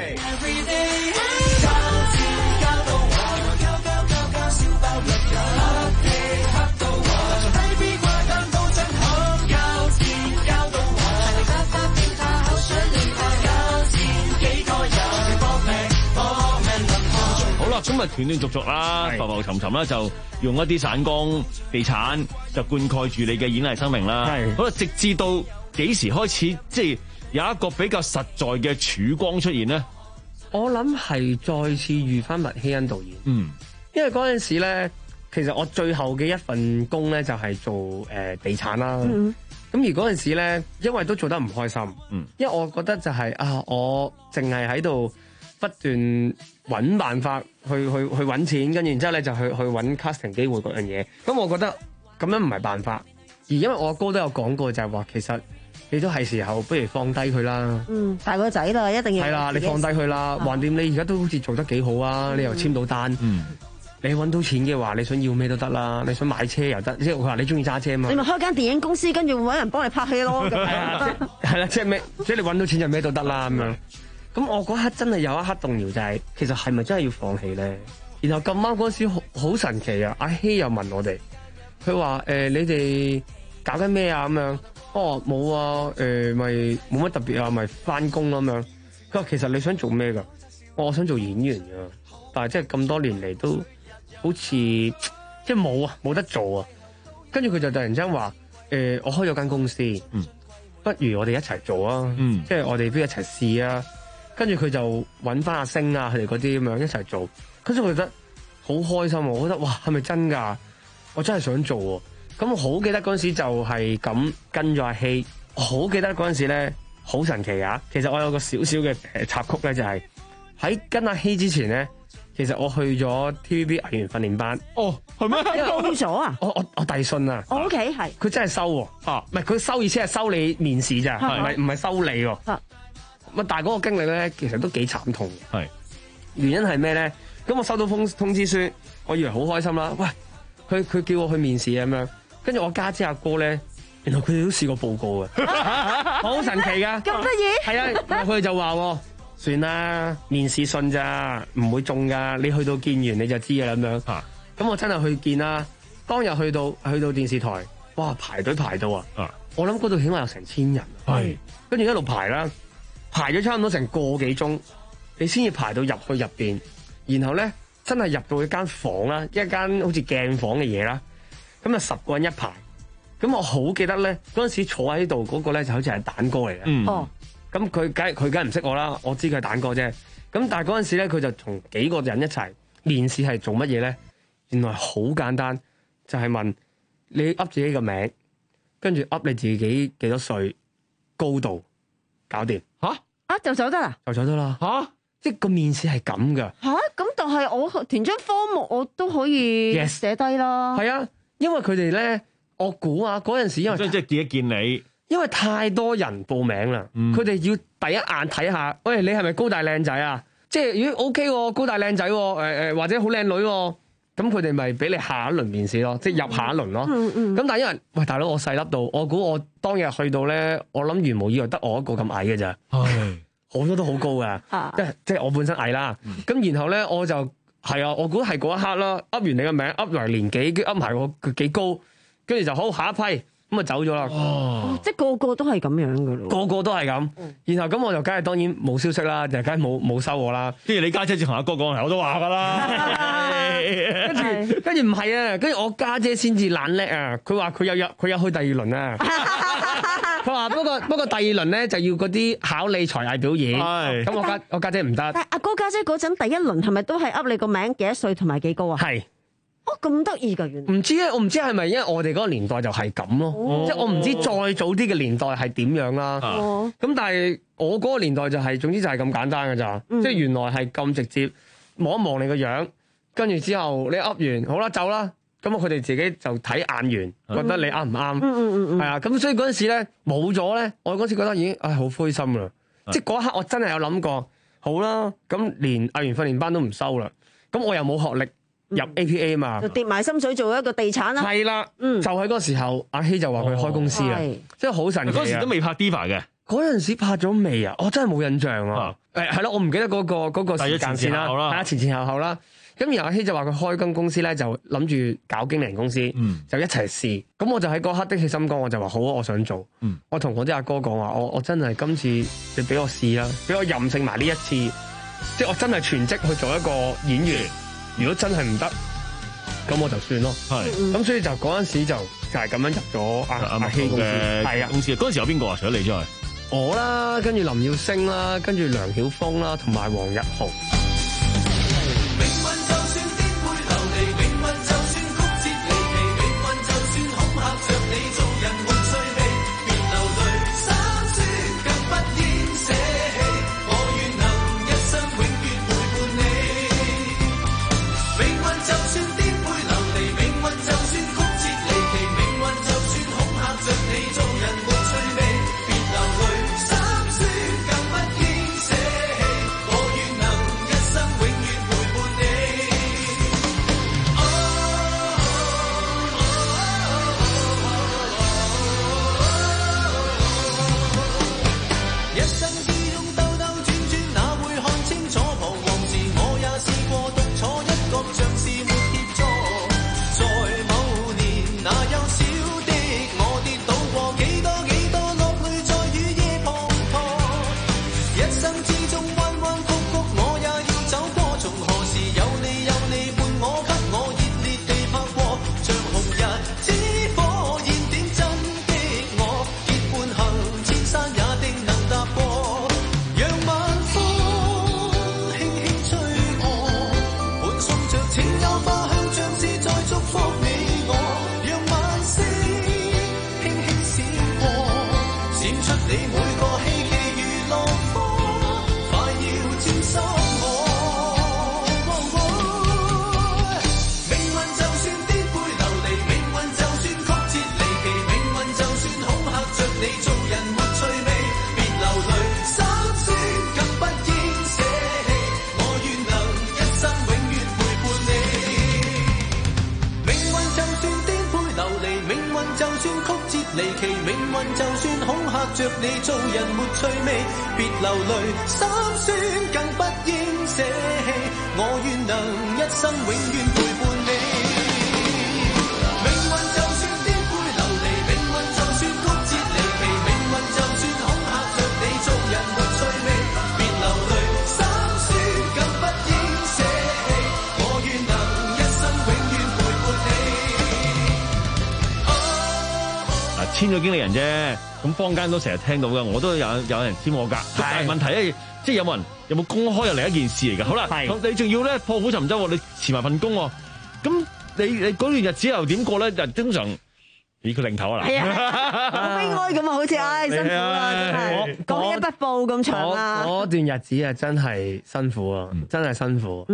咁啊，斷斷續續啦，浮浮沉沉啦，就用一啲散工、地產就灌溉住你嘅演藝生命啦。係，好啦，直至到幾時開始，即係有一個比較實在嘅曙光出現咧？ 我諗係再次遇翻麥希恩導演。嗯，因為嗰陣時咧，其實我最後嘅一份工咧就係做誒、呃、地產啦。嗯，咁而嗰陣時咧，因為都做得唔開心。嗯，因為我覺得就係、是、啊，我淨係喺度不斷揾辦法去去去揾錢，跟住然之後咧就去去揾 casting 機會嗰樣嘢。咁我覺得咁樣唔係辦法。而因為我阿哥都有講過，就係話其實你都係時候，不如放低佢啦。 嗯，大個仔啦，一定要係啦， 你放低佢啦。橫掂你而家都好似做得幾好啊，嗯、你又簽到單。嗯，你揾到錢嘅話，你想要咩都得啦。你想買車又得，即係佢話你中意揸車嘛。 你咪開間電影公司，跟住揾人幫你拍戲咯。咁係啊，係啦，即係咩？即係你揾到錢就咩都得啦咁樣。咁我嗰刻真係有一刻動搖，就係、是、其實係咪真係要放棄咧？然後咁啱嗰時好好神奇啊！阿希又問我哋，佢話誒你哋搞緊咩啊？咁樣，哦冇啊，誒咪冇乜特別啊，咪翻工咁樣。佢話其實你想做咩㗎？我想做演員㗎，但係即係咁多年嚟都好似即係冇啊，冇得做啊。跟住佢就突然之間話誒，我開咗間公司，嗯，不如我哋一齊做啊，嗯，即係我哋不如一齊試啊。跟住佢就揾翻阿星啊，佢哋嗰啲咁樣一齊做，跟住我覺得好開心，我覺得哇，係咪真㗎？我真係想做喎。咁我好記得嗰陣時就係咁跟咗阿希，我好記得嗰陣時咧好神奇啊！其實我有個少少嘅誒插曲咧，就係喺跟阿希之前咧，其實我去咗 T V B 藝員訓練班。哦，係咩？ 你報咗啊？ 我我我遞信啊。 O K 係。佢真係收喎。啊，唔係佢收意思係收你面試咋，唔係唔係收你喎。啊。咁但係嗰個經歷咧，其實都幾慘痛嘅。係原因係咩咧？咁我收到封通知書，我以為好開心啦。喂，佢佢叫我去面試咁樣，跟住我家姐阿哥咧，原來佢哋都試過報告嘅，好神奇噶。 咁得意？ 係啊，佢哋就話：算啦，面試信咋，唔會中噶。你去到見完你就知㗎啦咁樣。啊，咁我真係去見啦。當日去到去到電視台，哇，排隊排到啊！啊，我諗嗰度起碼有成千人。係，跟住一路排啦。排咗差唔多成個幾鐘，你先至排到入去入邊，然後咧真係入到一間房啦，一間好似鏡房嘅嘢啦，咁啊十個人一排，咁我好記得咧嗰陣時坐喺度嗰個咧就好似係蛋哥嚟嘅，哦、嗯，咁佢梗佢梗唔識我啦，我知佢係蛋哥啫，咁但係嗰陣時咧佢就同幾個人一齊面試係做乜嘢咧？原來好簡單，就係、是、問你噏自己個名，跟住噏你自己幾多歲、高度，搞掂。吓啊就走得啦， 就走得啦吓，即係個面試係咁噶吓，咁但係我填張科目我都可以寫低啦。 係啊， 因為佢哋咧，我估啊嗰陣時因為即係即係見一見你， 因為太多人報名啦，佢哋、嗯、要第一眼睇下，喂，你係咪高大靚仔啊？即係咦 OK 喎，高大靚仔喎，誒誒或者好靚女喎，咁佢哋咪俾你下一輪面試咯，即係入下一輪咯。咁、嗯嗯、但係因為喂大佬我細粒到，我估我當日去到咧，我諗如無意外得我一個咁矮嘅咋，好多都好高㗎，即係即係我本身矮啦。咁、嗯、然後咧我就係啊，我估係嗰一刻啦，噏完你個名，噏埋年紀，跟噏埋我幾高，跟住就好下一批。咁啊走咗啦， 哦、即係個個都係咁樣噶咯， 個個都係咁。嗯、然後咁我就梗係當然冇消息啦，就梗係冇冇收我啦。 跟住你家姐就同阿哥講，我都話噶啦。 跟住跟住唔係啊，跟住我家姐先至懶叻啊。佢話佢有入佢有去第二輪啊。佢話不過不過第二輪咧就要嗰啲考你才藝表演。咁我家我家姐唔得。 但係阿哥家姐嗰陣第一輪係咪都係噏你個名幾多歲同埋幾高啊？ 係。 哦，咁得意㗎，原來唔知咧，我唔知係咪因為我哋嗰個年代就係咁咯，哦、即係我唔知再早啲嘅年代係點樣啦。咁、哦、但係我嗰個年代就係、是，總之就係咁簡單㗎咋，嗯、即係原來係咁直接望一望你個樣，跟住之後你噏完，好啦走啦，咁佢哋自己就睇眼緣，嗯、覺得你啱唔啱？係、嗯嗯、啊，咁所以嗰陣時咧冇咗咧，我嗰時覺得已經唉好灰心啦，嗯、即係嗰一刻我真係有諗過，好啦，咁連藝員訓練班都唔收啦，咁我又冇學歷。入 A P A 嘛， 就跌埋心水做一個地產啦。 係啦，嗯，就喺嗰個時候，阿希就話佢開公司啊，即係好神奇啊！ 嗰時都未拍 Diva 嘅， 嗰陣時拍咗未啊？我真係冇印象啊。誒係咯，我唔記得嗰個嗰個時間線啦，係啊，前前後後啦。咁然後阿希就話佢開間公司咧，就諗住搞經理人公司，就一齊試。咁我就喺嗰刻的起心肝，我就話好啊，我想做。我同我啲阿哥講話，我我真係今次你俾我試啦，俾我任性埋呢一次，即係我真係全職去做一個演員。如果真係唔得，咁我就算咯。係，咁所以就嗰陣時就就係咁樣入咗阿阿希公司。係啊， 公司嗰陣時有邊個啊？除咗你之外， 我啦，跟住林耀星啦，跟住梁曉峰啦，同埋黃日豪。 簽咗經理人啫，咁坊間都成日聽到嘅，我都有有人簽我㗎。但係問題咧，即係有冇人有冇公開又另一件事嚟㗎。好啦，你仲要咧破釜沉舟，你辭埋份工喎，咁你你嗰段日子又點過咧？就經常以佢領頭啊， 係啊，好悲哀咁啊，好似唉辛苦啦，真係講一不報咁長啊。 嗰段日子啊，真係辛苦啊，真係辛苦。嗯，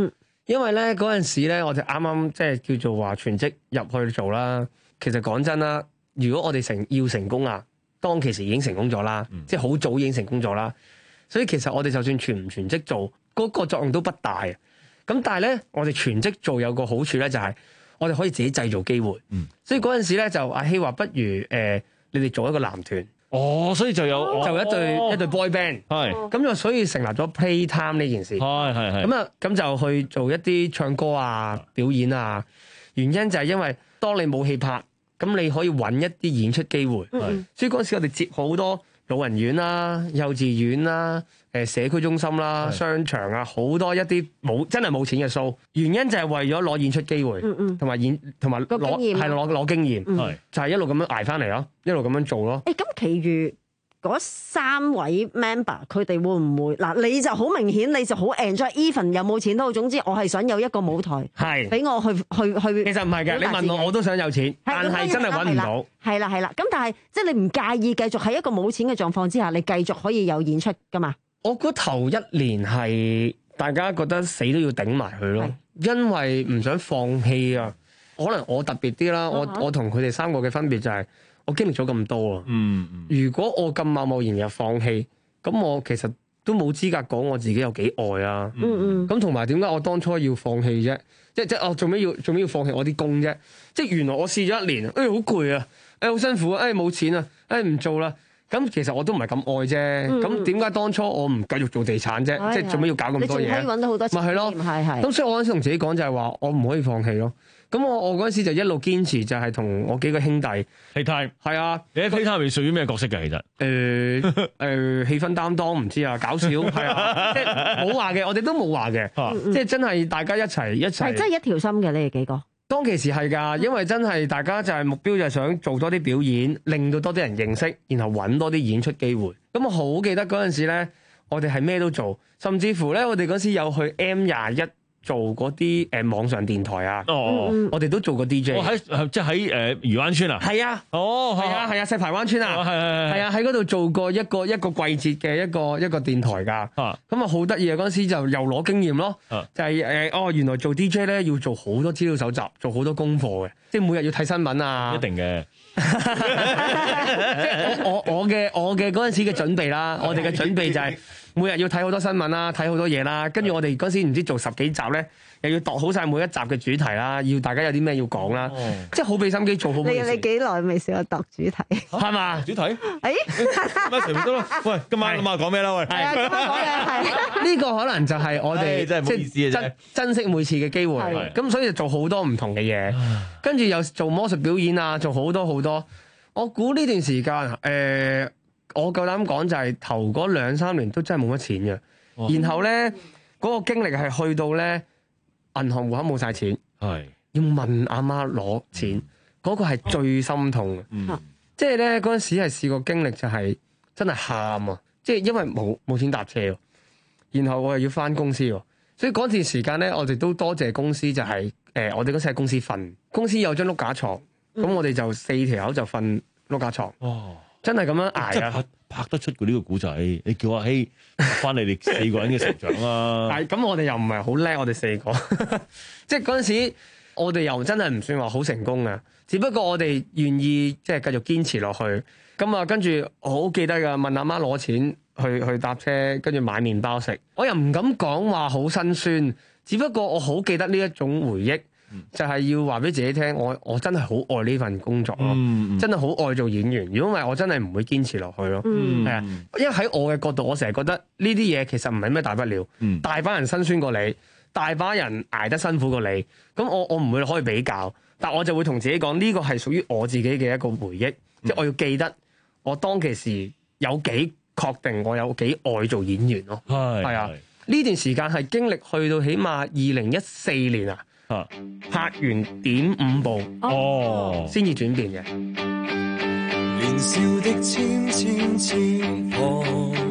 因為咧嗰陣時咧，我哋啱啱即係叫做話全職入去做啦。其實講真啦，如果我哋成要成功啊，當其時已經成功咗啦，嗯、即係好早已經成功咗啦。所以其實我哋就算全唔全職做，嗰、嗰個作用都不大。咁但係咧，我哋全職做有個好處咧，就係我哋可以自己製造機會。嗯、所以嗰陣時咧，就阿希話不如誒、呃，你哋做一個男團。 哦，所以就有就一隊、哦、一隊 boy band。係。咁就所以成立咗 Playtime 呢件事。係係係。咁啊，咁就去做一啲唱歌啊、表演啊。原因就係因為當你冇戲拍，咁你可以揾一啲演出機會。嗯。所以嗰陣時我哋接好多老人院啦、幼稚園啦、誒社區中心啦、商場啊，好多一啲冇真係冇錢嘅 show。原因就係為咗攞演出機會，嗯嗯，同埋演同埋攞係攞攞經驗，係就係一路咁樣捱翻嚟咯，一路咁樣做咯。 誒咁，其餘嗰三位 member 佢哋會唔會嗱？你就好明顯，你就好 enjoy，even 有冇錢都好，總之我係想有一個舞台，係俾我去去去。其實唔係嘅，你問我我都想有錢，但係真係揾唔到。 係啦係啦，咁但係即係你唔介意繼續喺一個冇錢嘅狀況之下，你繼續可以有演出噶嘛？ 我覺得頭一年係大家覺得死都要頂埋佢咯，因為唔想放棄啊。可能我特別啲啦，嗯、我我同佢哋三個嘅分別就係、是。我經歷咗咁多啊！嗯，如果我咁貿貿然又放棄，咁我其實都冇資格講我自己有幾愛啊！嗯嗯，咁同埋點解我當初要放棄啫？即即我做咩要做咩要放棄我啲工啫？即原來我試咗一年，誒好攰啊，誒好辛苦啊，誒冇錢啊，誒唔做啦。咁其實我都唔係咁愛啫。咁點解當初我唔繼續做地產啫？嗯、即做咩要搞咁多嘢？你仲可以揾到好多錢，咪係咯，係係。咁所以我嗰陣時同自己講就係話，我唔可以放棄咯。咁我我嗰陣時就一路堅持，就係同我幾個兄弟 Playtime 係啊， 你喺 Playtime 係屬於咩角色嘅？其實誒誒氣氛擔當唔知啊，搞笑係啊，即係冇話嘅，我哋都冇話嘅，即係真係大家一齊一齊係真係一條心嘅，你哋幾個當其時係㗎，因為真係大家就係目標就係想做多啲表演，令到多啲人認識，然後揾多啲演出機會。咁我好記得嗰陣時咧，我哋係咩都做，甚至乎咧我哋嗰時有去 M 廿一。做嗰啲誒網上電台啊，哦，我哋都做過 D J。我喺即係喺誒漁灣村啊。 係啊， 哦， 係啊，係啊，石排灣村啊，係係係啊，喺嗰度做過一個一個季節嘅一個一個電台㗎。啊，咁啊好得意啊！嗰陣時就又攞經驗咯，就係誒哦，原來做 D J 咧要做好多資料搜集，做好多功課嘅，即係每日要睇新聞啊。 一定嘅。 即係我我我嘅我嘅嗰陣時嘅準備啦，我哋嘅準備就係。每日要睇好多新聞啦，睇好多嘢啦，跟住我哋嗰時唔知做十幾集咧，又要度好晒每一集嘅主題啦，要大家有啲咩要講啦，哦、即係好俾心機做好。 你你幾耐未試過度主題？ 係嘛、啊？ 主題？誒、 哎， 乜成都喂，今晚咁啊講咩啦？喂， 係啊，今晚講嘅係呢個可能就係我哋、哎、真係唔好意思嘅啫，珍惜每次嘅機會。咁所以就做好多唔同嘅嘢，跟住又做魔術表演啊，做好多好多。我估呢段時間誒。呃我夠膽講就係頭嗰兩三年都真係冇乜錢嘅，哦、然後咧嗰、嗰個經歷係去到咧銀行戶口冇晒錢，係要問阿媽攞錢，嗰、嗯、個係最心痛嘅。嗯、即係咧嗰陣時係試過經歷就係真係喊啊！即係因為冇冇錢搭車，然後我又要返公司，所以嗰段時間咧我哋都多謝公司、就係，就係誒我哋嗰時喺公司瞓，公司有張碌架床，咁、嗯、我哋就四條友就瞓碌架床。哦真係咁樣捱啊！ 拍得出佢呢個古仔，你叫阿希翻你哋四個人嘅成長啊！ 係咁，我哋又唔係好叻，我哋四個，即係嗰陣時，我哋又真係唔算話好成功啊！只不過我哋願意即係繼續堅持落去。咁啊，跟住我好記得㗎，問阿媽攞錢去去搭車，跟住買麵包食。我又唔敢講話好辛酸，只不過我好記得呢一種回憶。就係要話俾自己聽，我我真係好愛呢份工作咯，嗯嗯、真係好愛做演員。如果唔係，我真係唔會堅持落去咯。係啊、嗯，因為喺我嘅角度，我成日覺得呢啲嘢其實唔係咩大不了。嗯、大把人辛酸過你，大把人捱得辛苦過你。咁我我唔會可以比較，但我就會同自己講，呢個係屬於我自己嘅一個回憶。嗯、即係我要記得，我當其時有幾確定，我有幾愛做演員咯。係係啊，呢段時間係經歷去到起碼二零一四年啊。啊！拍完點五部哦，先至轉變嘅。 年少的千千次旁，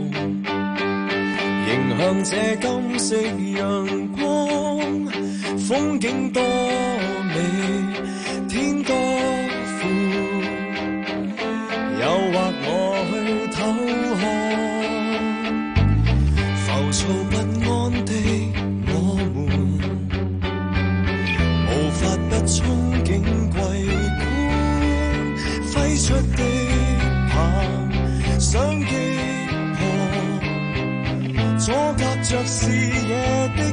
迎向這金色陽光，風景多美，天多闊，誘惑我去偷看，浮躁不安的我們。 憧憬桂冠揮出的棒，想擊破阻隔着視野的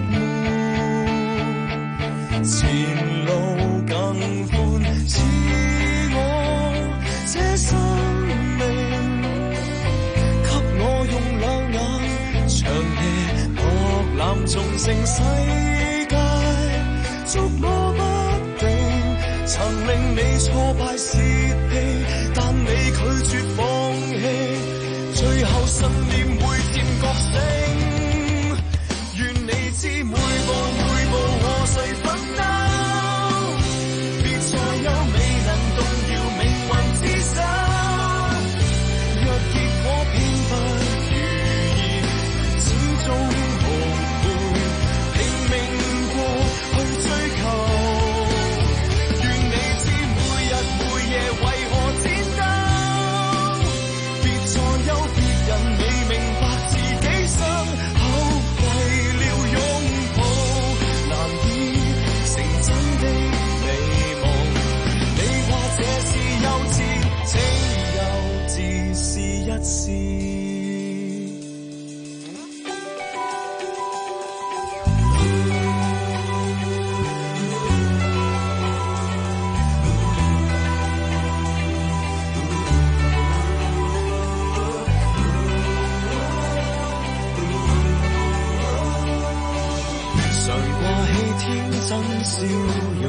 門，前路更寬，似我這生命，給我用兩眼長夜博覽眾盛世界，捉摸不定，曾令你挫敗泄氣，但你拒絕放棄，最後信念會漸覺醒，願你知每步每步和誰奮鬥，別再有未能動搖命運之手，若結果偏不如意，始終無悔拼命過去追求，願你知每日每夜為何戰鬥，別再有別人未明白自己身後為了擁抱，難以成真的美夢，你話這是幼稚，請幼稚試一試。常掛起天真笑容，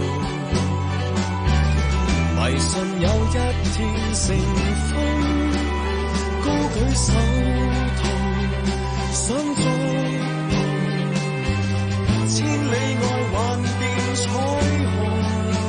迷信有一天成風，高舉手同想觸碰，千里外幻變彩虹，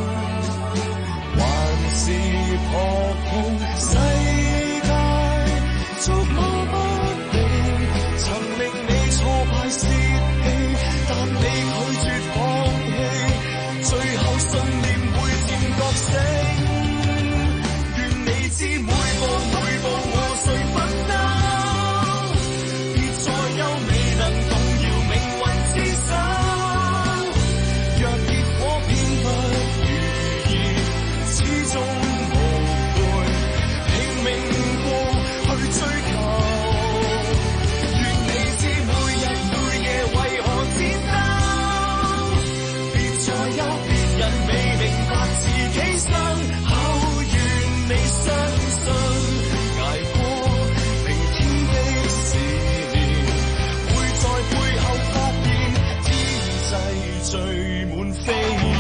還是破空世界，捉摸不定，曾令你挫敗泄氣，但你拒絕放棄，最後信念會漸覺醒，願你知每步每步和誰奮鬥，別再有未能動搖命運之手，若結果偏不如意，始終無悔拼命過去追求，願你知每日每夜為何戰鬥，別再有別人未明白自己身後，願你相信捱過明天的試煉，會在背後發現天際聚滿飛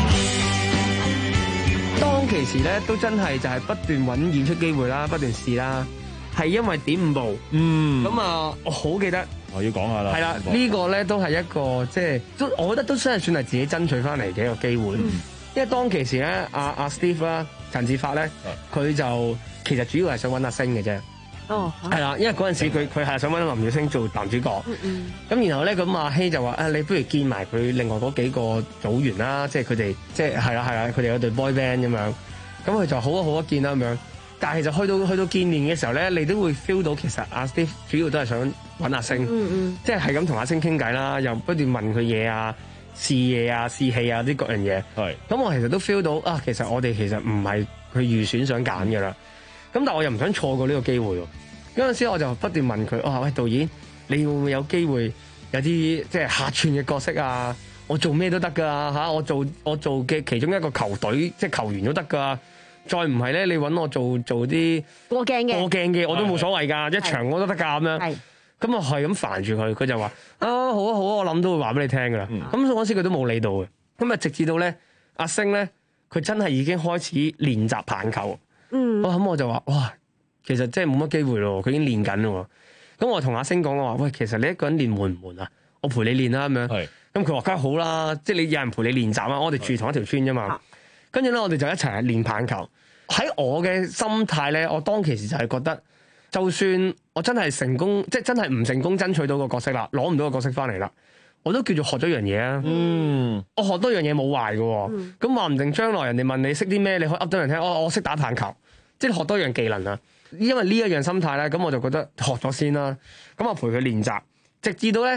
燕。 當其時咧，都真係就係不斷揾演出機會啦，不斷試啦。係因為點五步， 嗯， 咁啊，我好記得。 我要講下啦。 係啦，呢個咧都係一個即係都，我覺得都真係算係自己爭取翻嚟嘅一個機會。因為當其時咧，阿阿 Steve 啦，陳志發咧，佢就其實主要係想揾阿星嘅啫。 哦， 係啦，因為嗰陣時佢佢係想揾林耀星做男主角。 嗯嗯。 咁然後咧，咁阿希就話：啊，你不如見埋佢另外嗰幾個組員啦，即係佢哋，即係係啦係啦，佢哋有隊 boy band 咁樣。咁佢就好啊好啊見啦咁樣。但係就去到去到見面嘅時候咧，你都會 feel 到其實阿 Steve 主要都係想揾阿星， 嗯嗯， 即係係咁同阿星傾偈啦，又不斷問佢嘢啊、試嘢啊、試戲啊啲各樣嘢。 係。咁我其實都 feel 到啊，其實我哋其實唔係佢預選想揀嘅啦。咁但係我又唔想錯過呢個機會喎。嗰陣時我就不斷問佢：啊喂，導演，你會唔會有機會有啲即係客串嘅角色啊？我做咩都得㗎嚇，我做我做嘅其中一個球隊即係球員都得㗎。再唔係咧，你揾我做做啲過鏡嘅， 過鏡嘅我都冇所謂㗎，一場我都得㗎咁樣。咁我係咁煩住佢，佢就話：啊好啊好啊，我諗都會話俾你聽㗎啦。咁嗰陣時佢都冇理到嘅。咁啊直至到咧阿星咧，佢真係已經開始練習棒球。嗯，咁我就話：哇，其實真係冇乜機會咯，佢已經練緊咯。咁我同阿星講我話：喂，其實你一個人練悶唔悶啊？我陪你練啦咁樣。咁佢話：梗係好啦，即係你有人陪你練習啊！我哋住同一條村啫嘛。跟住咧，我哋就一齊練棒球。喺我嘅心態咧，我當其時就係覺得，就算我真係成功，即係真係唔成功爭取到個角色啦，攞唔到個角色翻嚟啦，我都叫做學咗樣嘢啊！嗯，我學多樣嘢冇壞嘅，咁話唔定將來人哋問你識啲咩，你可以噏到人聽。哦，我識打棒球，即係學多樣技能啊！因為呢一樣心態咧，咁我就覺得學咗先啦。咁我陪佢練習，直至到咧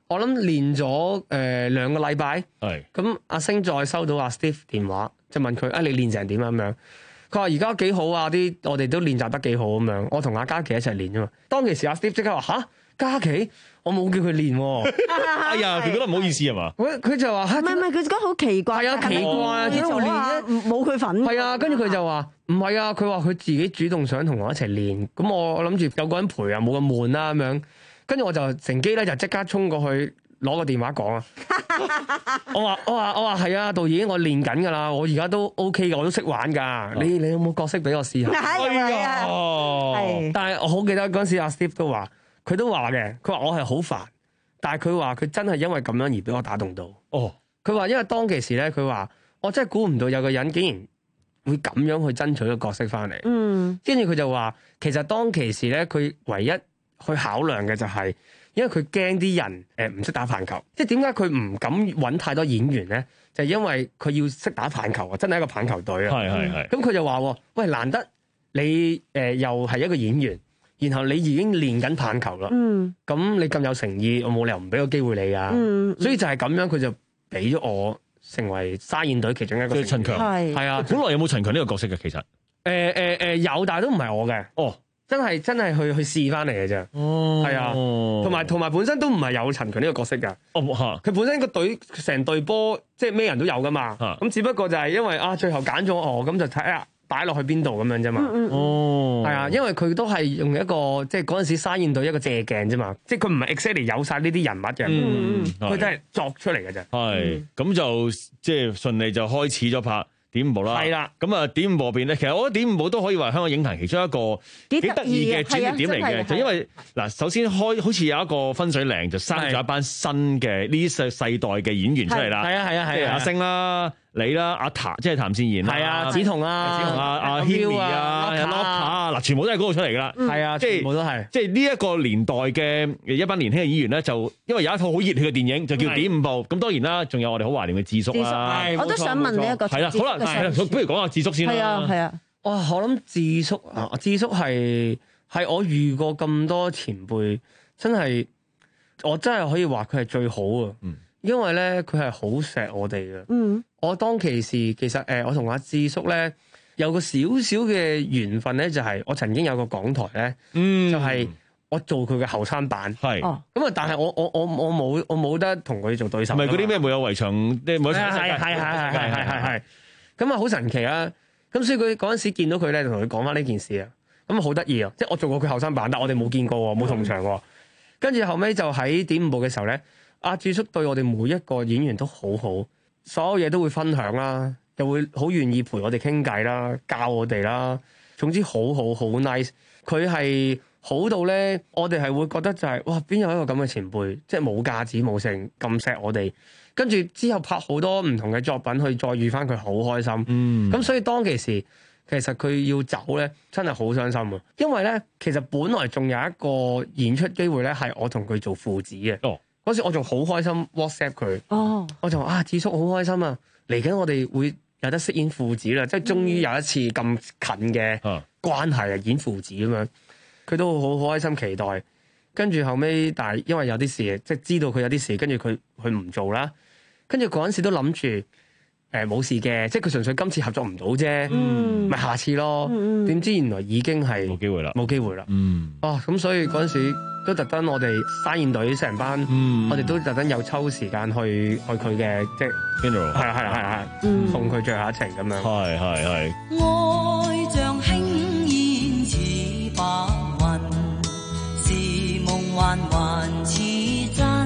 我諗練咗誒兩個禮拜， 係咁阿星再收到阿 Steve 電話，就問佢啊你練成點啊咁樣。佢話而家幾好啊，啲我哋都練習得幾好咁樣。我同阿嘉琪一齊練啫嘛。當其時阿 Steve 即刻話吓，嘉琪，我冇叫佢練喎。 哎呀，佢覺得唔好意思係嘛？ 佢佢就話唔係唔係，佢覺得好奇怪。 係啊，奇怪啊，點解我練啫？ 冇佢份。 係啊，跟住佢就話唔係啊，佢話佢自己主動想同我一齊練。咁我諗住有個人陪啊，冇咁悶啦咁樣。跟住我就乘機咧就即刻衝過去攞個電話講啊！我話我話我話係啊，導演我練緊㗎啦，我而家都 OK 嘅，我都識玩㗎。你你有冇角色俾我試下？ 係啊，係。 但係我好記得嗰陣時阿 Steve 都話，佢都話嘅，佢話我係好煩，但係佢話佢真係因為咁樣而俾我打動到。 哦， 佢話因為當其時咧，佢話我真係估唔到有個人竟然會咁樣去爭取個角色翻嚟。 嗯， 跟住佢就話，其實當其時咧，佢唯一去考量嘅就係，因為佢驚啲人誒唔識打棒球，即係點解佢唔敢揾太多演員咧？就係因為佢要識打棒球啊，真係一個棒球隊啊。 係係係。 咁佢就話：喂，難得你誒又係一個演員，然後你已經練緊棒球啦。 嗯。 咁你咁有誠意，我冇理由唔俾個機會你啊。 嗯。 所以就係咁樣，佢就俾咗我成為沙燕隊其中一個。 即係陳強。 係。係啊。 本來有冇陳強呢個角色嘅其實？ 誒誒誒有，但係都唔係我嘅。 哦。 真係真係去去試翻嚟嘅啫， 哦， 係啊，同埋同埋本身都唔係有陳強呢個角色㗎， 哦嚇， 佢本身個隊成隊波即係咩人都有㗎嘛，咁只不過就係因為啊最後揀咗我，咁就睇下擺落去邊度咁樣啫嘛， 哦， 係啊，因為佢都係用一個即係嗰陣時沙燕隊一個借鏡啫嘛，即係佢唔係 exactly 有晒呢啲人物嘅，佢都係作出嚟嘅啫， 係，咁就即係順利就開始咗拍點五步啦， 係啦， 咁啊點五步入邊咧，其實我覺得點五步都可以話香港影壇其中一個幾得意嘅轉捩點嚟嘅，就因為嗱，首先開好似有一個分水嶺，就生咗一班新嘅呢世世代嘅演員出嚟啦， 係啊係啊係啊， 阿星啦。你啦，阿譚即係譚善言啦， 係啊，梓彤啊， 梓彤啊，阿 Henry 啊，阿 Loka 啊，嗱，全部都係嗰個出嚟噶啦， 係啊， 即係全部都係， 即係呢一個年代嘅一班年輕嘅演員咧，就因為有一套好熱血嘅電影，就叫《點五步》，咁當然啦，仲有我哋好懷念嘅智叔啦， 我都想問你一個， 係啦，好啦，係啦，不如講下智叔先啦， 係啊，係啊， 哇，我諗智叔啊，智叔係係我遇過咁多前輩，真係我真係可以話佢係最好啊。嗯。因為咧，佢係好錫我哋嘅。嗯，我當其時其實誒、呃，我同阿智叔咧有個少少嘅緣分咧，就係、是、我曾經有個港台咧，嗯，就係我做佢嘅後生版。係是，咁啊、哦，但係我我我我冇我冇得同佢做對手。唔係嗰啲咩冇有圍牆，啲冇。係係係係係係係係。咁啊，好神奇啊！咁所以佢嗰陣時見到佢咧，就同佢講翻呢件事啊。咁啊，好得意啊！即係我做過佢後生版，但我哋冇見過喎，冇同場喎。跟住後尾就喺點五步嘅時候咧。阿智叔對我哋每一個演員都好好，所有嘢都會分享啦，又會好願意陪我哋傾偈啦，教我哋啦，總之好好好 nice。佢係好到咧，我哋係會覺得就係、是、哇，邊有一個咁嘅前輩，即係冇架子冇剩咁錫我哋。跟住之後拍好多唔同嘅作品，去再遇翻佢，好開心。嗯，咁所以當其時其實佢要走咧，真係好傷心啊！因為咧，其實本來仲有一個演出機會咧，係我同佢做父子嘅。哦。嗰時我仲好開心 WhatsApp 佢，oh. 我就話啊，智叔好開心啊！嚟緊我哋會有得飾演父子啦，即係終於有一次咁近嘅關係啊，演父子咁樣，佢都好好開心期待。跟住後尾，但係因為有啲事，即係知道佢有啲事，跟住佢佢唔做啦。跟住嗰陣時都諗住。誒冇事嘅，即係佢純粹今次合作唔到啫，咪、嗯、下次咯。點、嗯、知原來已經係冇機會啦，冇機會啦。嗯，哦，咁所以嗰陣時都特登我哋沙燕隊成班，嗯、我哋都特登有抽時間去去佢嘅即係 funeral，係啊係啊係啊，送佢最後一程咁樣。係係係。愛像輕煙似白雲，是夢幻還似真，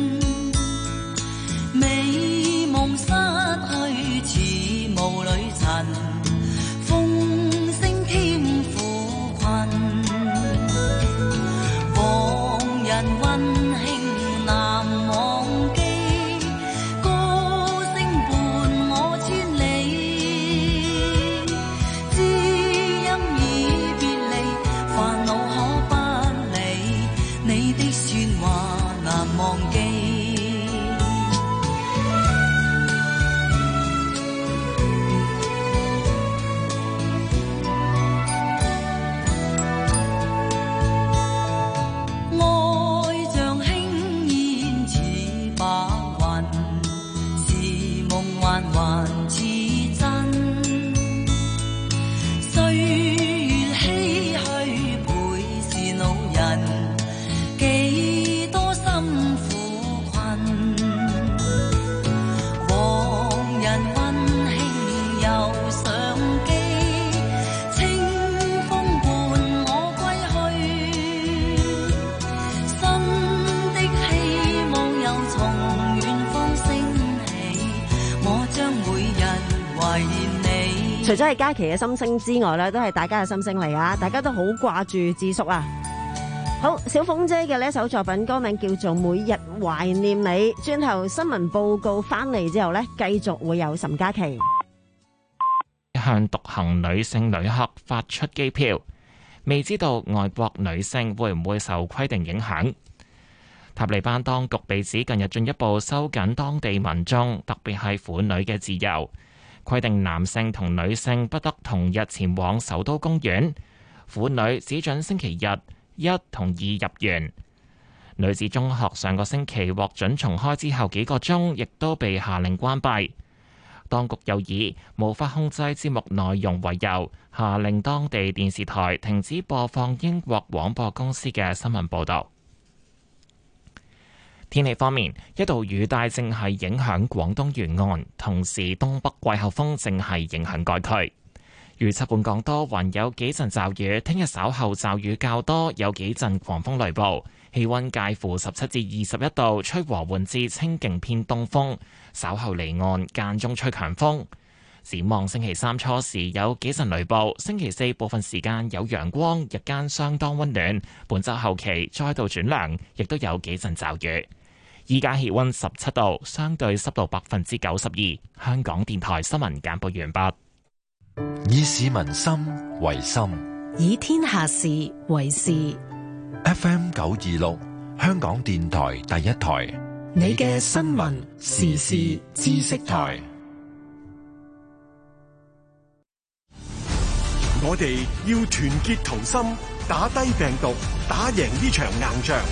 美夢失去。似霧裏塵，風聲添苦困，往日溫馨難忘記，歌聲伴我千里，知音已別離，煩惱可不理，你的説話難忘記。 又上機，清風伴我歸去，新的希望又從遠方升起，我將每日懷念你。 除咗係嘉琪嘅心聲之外咧，都係大家嘅心聲嚟啊！大家都好掛住智叔啊！好，小鳳姐嘅呢一首作品歌名叫做《每日懷念你》。轉頭新聞報告翻嚟之後呢，繼續會有岑嘉琪向獨行女性旅客發出機票，未知道外國女性會唔會受規定影響。塔利班當局被指近日進一步收緊當地民眾，特別係婦女嘅自由，規定男性同女性不得同日前往首都公園，婦女只准星期日一同二入園。女子中學上個星期獲准重開之後幾個鐘，亦都被下令關閉。當局又以無法控制節目內容為由，下令當地電視台停止播放英國廣播公司嘅新聞報導。天氣方面，一道雨帶正係影響廣東沿岸，同時東北季候風正係影響該區。預測本港多雲，有幾陣驟雨。聽日稍後驟雨較多，有幾陣狂風雷暴。氣溫介乎十七至二十一度，吹和緩至清勁偏東風。稍後離岸間中吹強風。展望星期三初時有幾陣雷暴，星期四部分時間有陽光，日間相當溫暖。本週後期再度轉涼，亦都有幾陣驟雨。依家氣溫十七度，相對濕度百分之九十二。香港電台新聞簡報完畢。 以市民心為心， 以天下事為事。 F M 九二六，香港電台第一台， 你嘅新聞時事知識台。 我哋要團結同心，打低病毒，打贏呢場硬仗。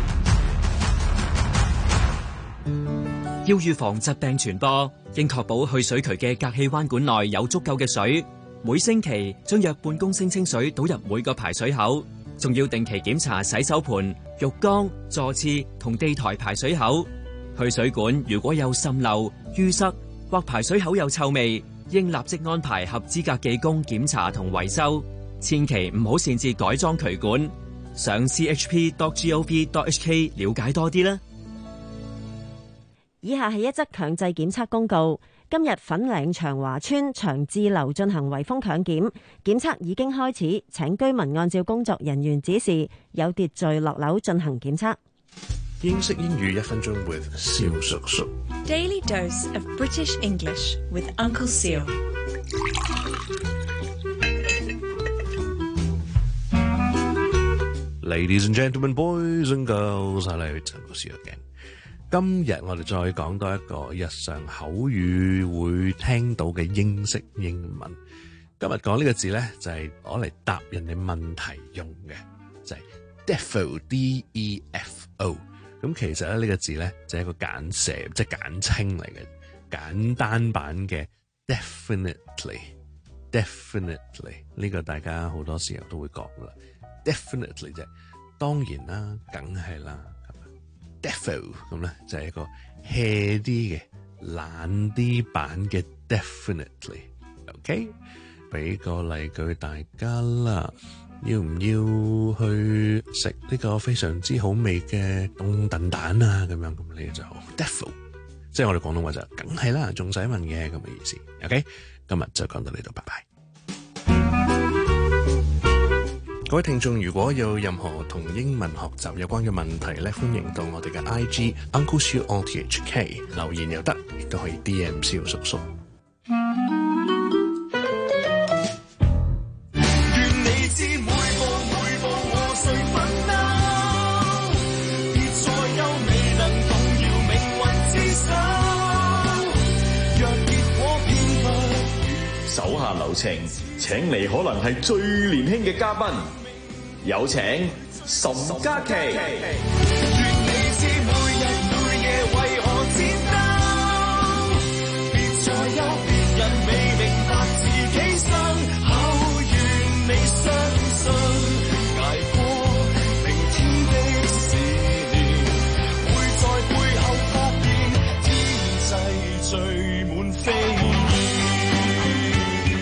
要預防疾病傳播，應確保去水渠嘅隔氣彎管內有足夠嘅水。每星期將約半公升清水倒入每個排水口，仲要定期檢查洗手盆、浴缸、座廁同地台排水口。去水管如果有滲漏、淤塞或排水口有臭味，應立即安排合資格技工檢查同維修。千祈唔好擅自改裝渠管。上 c h p dot gov dot h k 了解多啲啦。 以下係一則強制檢測公告。今日粉嶺長華邨長治樓進行圍封強檢，檢測已經開始，請居民按照工作人員指示，有秩序落樓進行檢測。 英式英語一分鐘 with 蕭叔叔。 Daily dose of British English with Uncle Seal。 Ladies and gentlemen, boys and girls, hello, it's Uncle Seal again。今日我哋再講多一個日常口語會聽到嘅英式英文。今日講呢個字咧，就係攞嚟答人哋問題用嘅，就係 defo D E F O。咁其實咧呢個字咧就係一個簡寫，即係簡稱嚟嘅，簡單版嘅 definitely。definitely 呢個大家好多時候都會講噶啦 ，definitely 啫，當然啦，梗係啦。defo 咁咧就係一個 hea 啲嘅懶啲版嘅 definitely。OK， 俾個例句大家啦，要唔要去食呢個非常之好味嘅凍燉蛋啊？咁樣咁呢個就 defo， 即係我哋廣東話就梗係啦，仲使問嘅咁嘅意思。OK， 今日就講到呢度，拜拜。各位聽眾，如果有任何同英文學習有關嘅問題咧，歡迎到我哋嘅 I G Uncle Siu O T H K 留言又得，亦都可以 D M 蕭叔叔。 願你知每步每步和誰奮鬥，別再憂未能動搖命運之手。若結果偏不如手下留情，請嚟可能係最年輕嘅嘉賓。有請岑嘉琪。 願你知每日每夜為何戰鬥，別再憂別人未明白自己身後，願你相信捱過明天的試煉，會在背後發現天際聚滿飛燕。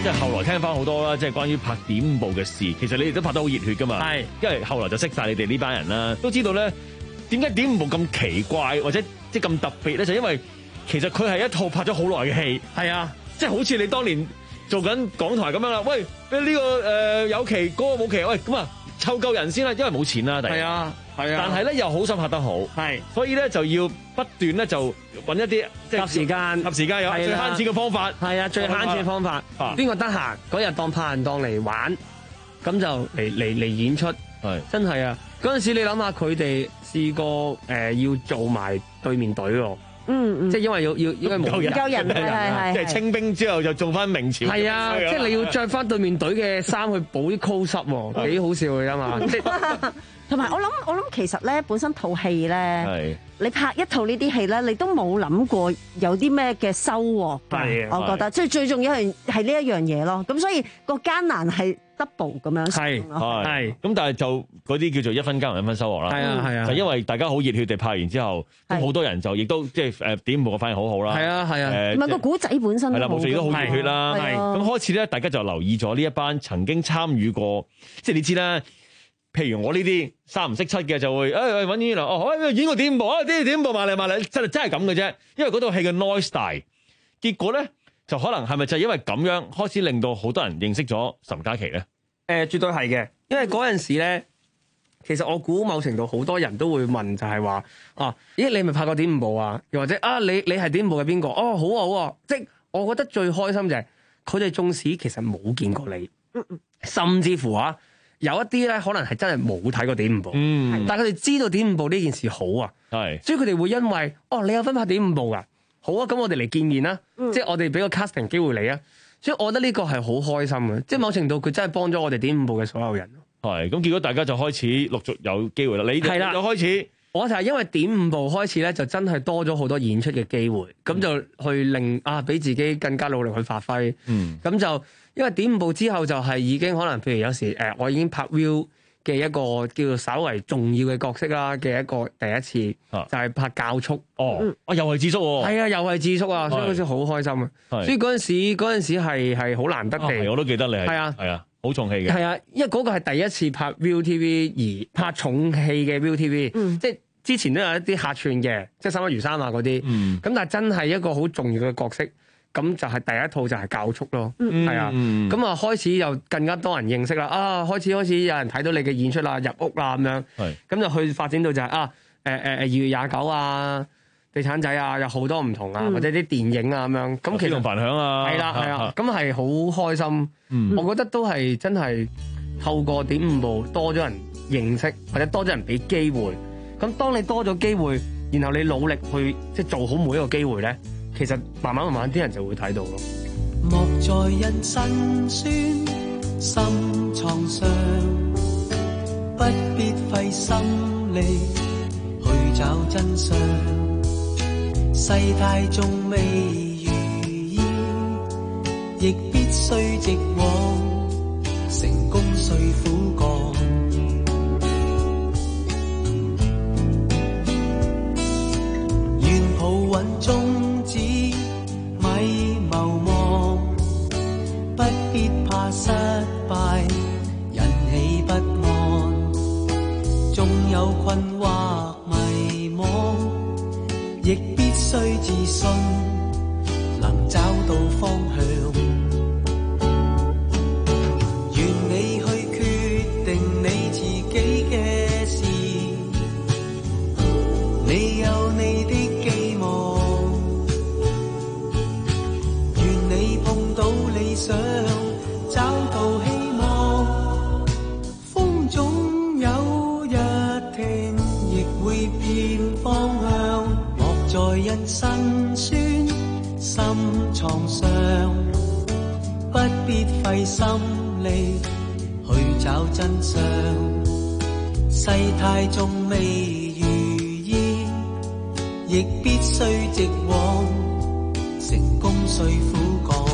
即係後來聽翻好多啦，即係關於拍點五步嘅事。其實你哋都拍得好熱血噶嘛。係，因為後來就識晒你哋呢班人啦，都知道咧點解點五步咁奇怪或者即係咁特別咧，就因為其實佢係一套拍咗好耐嘅戲。係啊，即係好似你當年做緊港台咁樣啦。喂，呢、呢個誒、呃、有期，嗰、嗰個冇期，喂咁啊湊夠人先啦，因為冇錢啦。係啊。係啊，但係咧又好想拍得好，係，所以咧就要不斷咧就揾一啲即係夾時間，夾時間有最慳錢嘅方法，係啊，最慳錢嘅方法。邊個得閒嗰日當拍人當嚟玩，咁就嚟嚟嚟演出，係真係啊！嗰陣時你諗下，佢哋試過誒、呃、要做埋對面隊喎。嗯，即係因為要要因為冇人夠人，係係即係清兵之後就做翻明朝。係啊，即係你要着翻對面隊嘅衫去補啲 close up 喎，幾好笑㗎嘛！ 同埋我諗，我諗其實咧，本身套戲咧，你拍一套呢啲戲咧，你都冇諗過有啲咩嘅收穫。係，我覺得即係最重要係係呢一樣嘢咯。咁所以個艱難係 double 咁樣。係係。咁但係就嗰啲叫做一分耕耘一分收穫啦。係啊係啊。就因為大家好熱血地拍完之後，咁好多人就亦都即係誒點五步嘅反應好好啦。係啊係啊。誒，唔係個古仔本身係啦，無線都好熱血啦。係。咁開始咧，大家就留意咗呢一班曾經參與過，即係你知啦。譬如我呢啲三唔識七嘅就會誒揾演員哦，演個點五步啊，啲點五步埋嚟埋嚟，真係真係咁嘅啫。因為嗰套戲嘅 noise 大，結果咧就可能係咪就係因為咁樣開始令到好多人認識咗岑嘉琪咧？誒、 呃，絕對係嘅，因為嗰陣時咧，其實我估某程度好多人都會問就係話啊，咦你咪拍過點五步啊？又或者啊你你係點五步嘅邊個？哦好啊好啊，即係我覺得最開心就係佢哋縱使其實冇見過你，甚至乎啊。有一啲咧，可能係真係冇睇過點五步，嗯，但係佢哋知道點五步呢件事好啊，係，所以佢哋會因為哦，你有分拍點五步噶，好啊，咁我哋嚟見面啦，嗯、即係我哋俾個 casting 機會你啊，所以我覺得呢個係好開心嘅，即係某程度佢真係幫咗我哋點五步嘅所有人。 係，咁結果大家就開始陸續有機會啦。你係啦，就開始， 我就係因為點五步開始咧，就真係多咗好多演出嘅機會，咁、嗯、就去令啊，俾自己更加努力去發揮，嗯，咁就。因為點五步之後就係已經可能，譬如有時誒、呃，我已經拍 Will 嘅一個叫做稍為重要嘅角色啦嘅一個第一次，啊、就係拍教叔。哦，嗯、啊又係智叔喎。係啊，又係智叔啊，所以嗰時好開心啊。所以嗰陣時嗰陣時係係好難得地、啊。我都記得你係。係啊，係啊，好重戲嘅。係啊，因為嗰個係第一次拍 Will T V 而拍重戲嘅 Will T V，嗯、即係之前都有一啲客串嘅，即係三一魚三啊嗰啲。咁、嗯、但係真係一個好重要嘅角色。咁就係第一套就係教叔咯，係、嗯、啊，咁啊開始又更加多人認識啦，啊開始開始有人睇到你嘅演出啦，入屋啦咁樣，咁就去發展到就係、是、啊誒誒誒二月廿九啊，地產仔啊，有好多唔同啊，嗯、或者啲電影啊咁樣，咁其實繁響啊， 係啦係啊，咁係好開心，嗯、我覺得都係真係透過點五步多咗人認識，或者多咗人俾機會，咁當你多咗機會，然後你努力去即係做好每一個機會咧。其實慢慢慢慢啲人就會睇到咯。 莫在人辛酸心創傷，不必費心力去找真相。世態縱未如意，亦必須直往，成功需苦幹。願抱穩中。咪謀望，不必怕失敗，引起不安。縱有困惑迷惘，亦必須自信，能找到方向。願你去決定你自己嘅事，你有你的寄望。想找到希望，風總有日停，亦會變方向。莫在人辛酸心創傷，不必費心力去找真相。世態縱未如意，亦必須直往，成功需苦幹。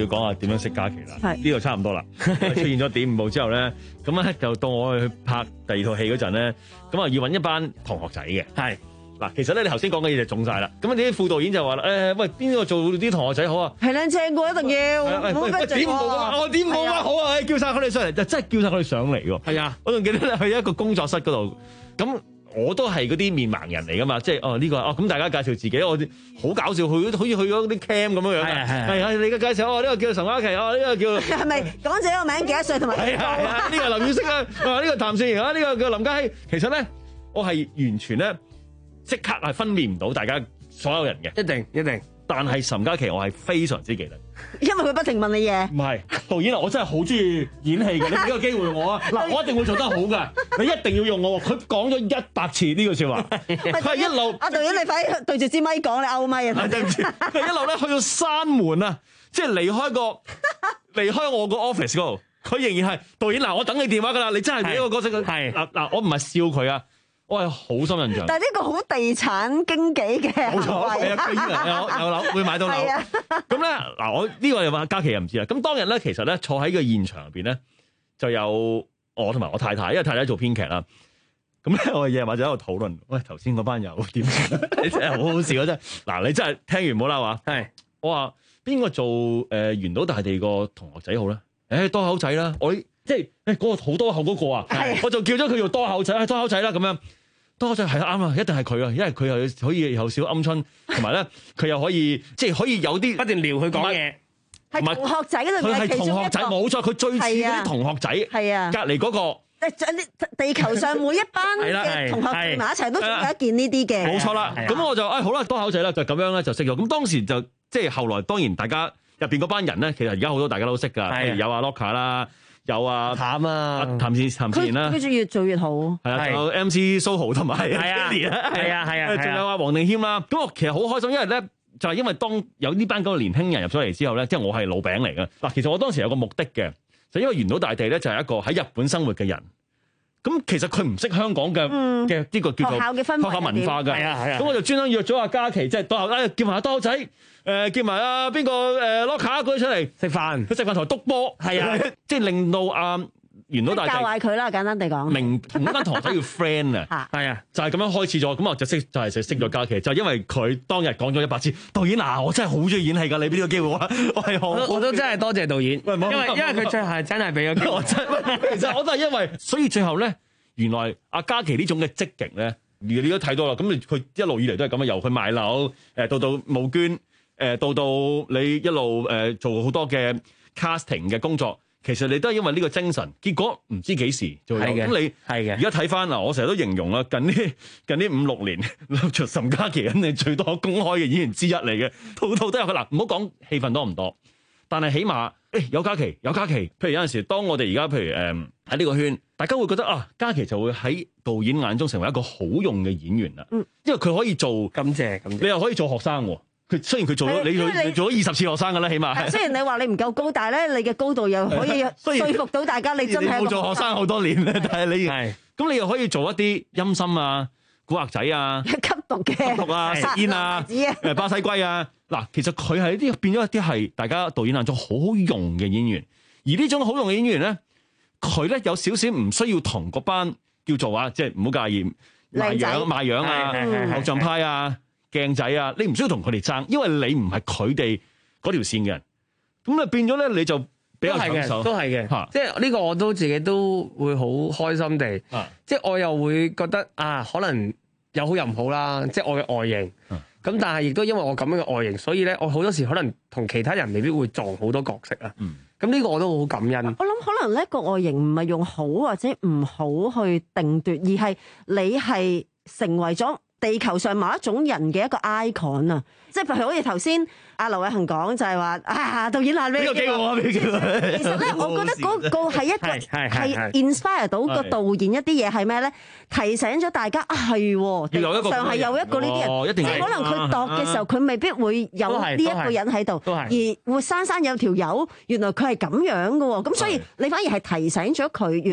要講下點樣識嘉琪啦。 係呢度差唔多啦，出現咗點五步之後咧，咁咧就到我去拍第二套戲嗰陣咧，咁啊要揾一班同學仔嘅。 係嗱，其實咧你頭先講嘅嘢就中晒啦。咁啊啲副導演就話啦，誒喂，邊個做啲同學仔好啊？ 係靚正過一定要， 喂喂唔好咩點五步啊？我點五步啊？好啊，叫晒佢哋上嚟，就真係叫晒佢哋上嚟喎。 係啊， 我仲記得咧去一個工作室嗰度，咁。我都係嗰啲面盲人嚟噶嘛，即係哦呢、這個哦咁大家介紹自己，我好搞笑，去好似去咗啲 cam 咁樣樣嘅，係係你嘅介紹，哦呢、這個叫陳嘉琪，哦呢、這個叫係咪講自己個名幾多歲同埋係係係呢個林雨星啊，啊呢、這個譚善瑩啊，呢、這個叫林嘉熙。其實咧，我係完全咧即刻係分辨唔到大家所有人嘅， 一定一定。 但係岑嘉琪我係非常之記得， 因為佢不停問你嘢。 唔係導演啊，我真係好中意演戲嘅，你俾個機會我啊，嗱我一定會做得好㗎，你一定要用我。佢講咗一百次呢句説話，佢係一路。 阿導演你快啲對住支咪講，你勾咪啊！ 對唔住，佢一路咧去到閂門啊，即係離開個離開我個 office 嗰度，佢仍然係導演嗱，我等你電話㗎啦，你真係俾個角色佢。係嗱嗱，我唔係笑佢啊。我係好深印象， 但係呢個好地產經紀嘅， 冇錯，係啊，有有樓會買到樓。咁咧嗱，我呢個又話嘉琪又唔知啦。咁當日咧，其實咧坐喺個現場入邊咧，就有我同埋我太太，因為太太做編劇啦。咁咧我哋夜晚就喺度討論，喂頭先嗰班友點？你真係好好笑啊！真係嗱，你真係聽完冇啦話。係我話邊個做誒圓島大地個同學仔好咧？誒多口仔啦，我即係誒嗰個好多口嗰個啊，我就叫咗佢做多口仔，多口仔啦咁樣。多口仔係啱啊，一定係佢啊，因為佢又可以有少鵪鶉，同埋咧佢又可以即係可以有啲不斷撩佢講嘢， 係同學仔嗰度佢係同學仔冇錯，佢最似嗰啲同學仔。係啊，隔離嗰個。 地球上每一班嘅同學聚埋一齊都仲有一件呢啲嘅。 冇錯啦，咁我就誒、哎、好啦，多口仔啦，就咁樣咧就識咗。咁當時就即係後來當然大家入邊嗰班人咧，其實而家好多大家都識㗎，譬如有阿 Loka 啦。有啊，譚啊，譚善譚善賢啦， 跟住越做越好。 係啊，仲有 M C Soho 同埋 Kenny 啦， 係啊係啊， 仲有啊黃定謙啦。咁我其實好開心，因為咧就係因為當有呢班嗰個年輕人入咗嚟之後咧，即係我係老餅嚟嘅。嗱，其實我當時有個目的嘅，就因為圓島大地咧就係一個喺日本生活嘅人。咁其實佢唔識香港嘅嘅呢個叫做學校嘅氛圍、 學校文化嘅。係啊係啊。咁我就專登約咗阿嘉琪，即係多口，叫埋阿多仔。誒叫埋啊邊個誒 Loka 嗰啲出嚟食飯，佢食飯台督波，係啊，即係令到阿圓島大地教壞佢啦，簡單地講， 明同一班同學仔要 friend 啊，係啊，就係咁樣開始咗，咁我就識就係識識咗嘉琪，就係因為佢當日講咗一百次，導演嗱，我真係好中意演戲㗎，你俾呢個機會我，我係好， 我都真係多謝導演，因為因為佢最後係真係俾咗機會我真， 其實我都係因為，所以最後咧，原來阿嘉琪呢種嘅積極咧，你都睇到啦，咁佢一路以嚟都係咁樣，由佢買樓誒到到募捐。誒到到你一路誒、呃、做好多嘅 casting 嘅工作，其實你都係因為呢個精神，結果唔知幾時做有。咁你係嘅。而家睇翻嗱，我成日都形容啦，近呢近呢五六年，岑嘉琪肯定最多公開嘅演員之一嚟嘅，套套都有佢嗱。唔好講戲份多唔多，但係起碼誒、欸、有嘉琪有嘉琪。譬如有陣時，當我哋而家譬如誒喺呢個圈，大家會覺得啊，嘉琪就會喺導演眼中成為一個好用嘅演員啦。嗯，因為佢可以做， 感謝感謝， 你又可以做學生喎。佢雖然佢做咗你做做咗二十次學生㗎啦，起碼。 雖然你話你唔夠高，但係咧你嘅高度又可以說服到大家，你真係冇做學生好多年咧，但係你咁你又可以做一啲陰森啊、古惑仔啊、 吸毒嘅、 吸毒啊、食煙啊、誒巴西龜啊。嗱，其實佢係一啲變咗一啲係大家導演眼中好好用嘅演員，而呢種好用嘅演員咧，佢咧有少少唔需要同嗰班叫做啊，即係唔好介意賣樣賣樣啊、偶像派啊。鏡仔啊！你唔需要同佢哋爭，因為你唔係佢哋嗰條線嘅人，咁啊變咗咧你就比較搶手， 都係嘅，都係嘅，即係呢個我都自己都會好開心地，啊、即係我又會覺得啊，可能有好有唔好啦，即係我嘅外形，咁、啊、但係亦都因為我咁樣嘅外形，所以咧我好多時可能同其他人未必會撞好多角色啊。咁呢、嗯、個我都好感恩。 我諗可能呢個外形唔係用好或者唔好去定奪，而係你係成為咗地球上某一種人嘅一個 icon 啊，即係譬如好似頭先阿劉偉恒講就係話啊，導演爛咩？ 呢個幾好啊！呢個其實咧，我覺得嗰個係一個係 inspire 到個導演一啲嘢係咩咧？提醒咗大家啊，係地球上係有一個呢啲人，即係可能佢度嘅時候，佢未必會有呢一個人喺度，而活生生有條友，原來佢係咁樣嘅喎。咁所以你反而係提醒咗佢，原來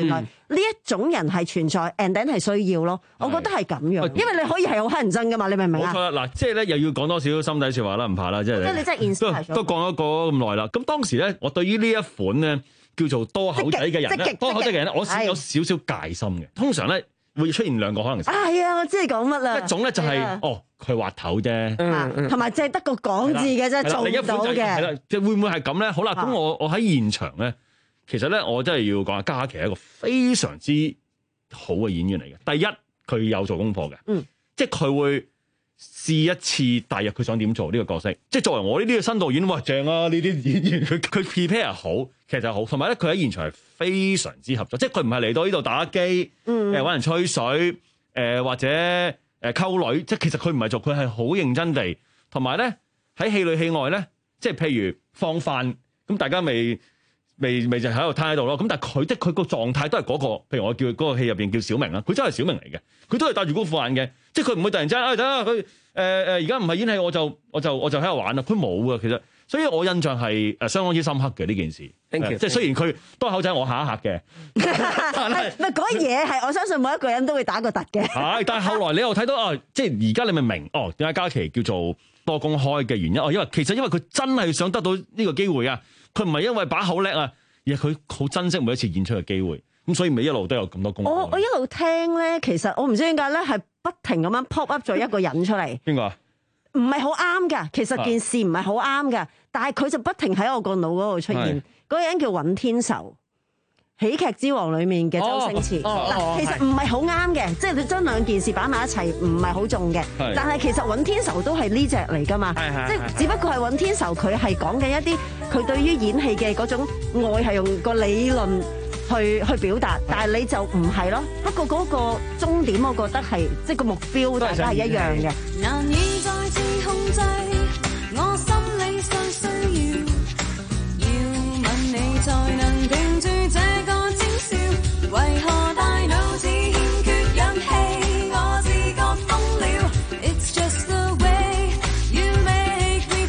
呢一種人係存在 and then 係需要咯。我覺得係咁樣，因為你可以係好乞人憎噶嘛，你明唔明啊？ 冇錯啦，嗱，即係咧又要講多少心底説話啦，唔怕啦，即係。即係你真係 inspire 咗。都講咗個咁耐啦，咁當時咧，我對於呢一款咧叫做多口仔嘅人咧，多口仔嘅人咧，我先有少少戒心嘅。通常咧會出現兩個可能性。 係啊，我知你講乜啦。 一種咧就係哦，佢滑頭啫， 同埋淨係得個講字嘅啫，做唔到嘅。 係啦，即係會唔會係咁咧？好啦，咁我我喺現場咧，其實咧我真係要講下嘉琪係一個非常之好嘅演員嚟嘅。第一，佢有做功課嘅，嗯，即係佢會試一次大約佢想點做呢個角色。即係作為我呢啲嘅新導演，哇正啊！呢啲演員佢佢 prepare 好，其實好。同埋咧，佢喺現場係非常之合作，即係佢唔係嚟到呢度打機，嗯，誒揾人吹水，誒、呃、或者誒溝女，即係其實佢唔係做，佢係好認真地。同埋咧喺戲裏戲外咧，即係譬如放飯，咁大家未未未就喺度攤喺度咯。咁但係佢即係佢個狀態都係嗰、那個，譬如我叫嗰、那個戲入邊叫小明啦，佢真係小明嚟嘅，佢都係戴住嗰副眼鏡，即係佢唔會突然之間，哎等下佢誒誒而家唔係演戲，我就我就我就喺度玩啦，佢冇啊，其實。所以我印象係誒相當之深刻嘅呢件事。Thank you，即係雖然佢多口仔，我嚇一嚇嘅。唔係嗰嘢係，我相信每一個人都會打個突嘅。 係，但係後來你又睇到啊，即係而家你咪明哦點解嘉琪叫做多公開嘅原因哦，因為其實因為佢真係想得到呢個機會啊，佢唔係因為把口叻啊，而係佢好珍惜每一次演出嘅機會。咁所以咪一路都有咁多功。 我我一路聽咧，其實我唔知點解咧，係不停咁樣 pop up 咗一個人出嚟。 邊個啊？ 唔係好啱㗎，其實件事唔係好啱㗎，但係佢就不停喺我個腦嗰度出現。嗰個人叫尹天仇，《喜劇之王》裡面嘅周星馳。嗱、哦哦哦，其實唔係好啱嘅，即係你將兩件事擺埋一齊唔係好中嘅。但係其實尹天仇都係呢隻嚟㗎嘛，即係只不過係尹天仇佢係講緊一啲佢對於演戲嘅嗰種愛係用個理論去去表達，但係你就唔係咯。不過嗰個終點，我覺得係即係個目標大家係一樣嘅。 難以再次控制我心理上需要，要問你才能定住這個徵兆，為何大腦只欠缺氧氣，我自覺瘋了。It's just the way you make me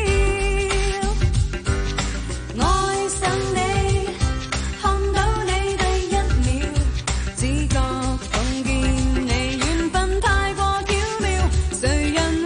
feel， 愛上你，看到你第一秒，只覺碰見你緣分太過巧妙，誰人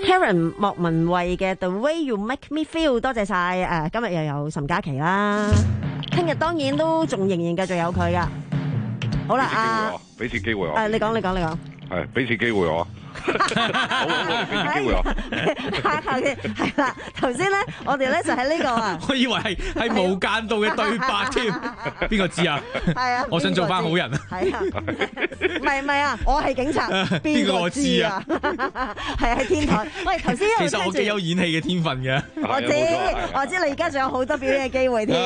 Karen 莫文蔚嘅 The Way You Make Me Feel， 多謝晒。誒，今日又有岑嘉琪啦，聽日當然都仲仍然繼續有佢噶。好啦，啊， 俾次機會我。 誒，你講你講你講。 係，俾次機會我。好，我哋俾次機會我。 下下嘅係啦，頭先咧，我哋咧就喺呢個啊。 我以為係係無間道嘅對白添，邊個知啊？係啊，我想做翻好人啊。 係啊，唔係唔係啊，我係警察，邊個知啊？係喺天台。喂，頭先其實我幾有演戲嘅天分嘅。 我知，我知你而家仲有好多表演嘅機會添。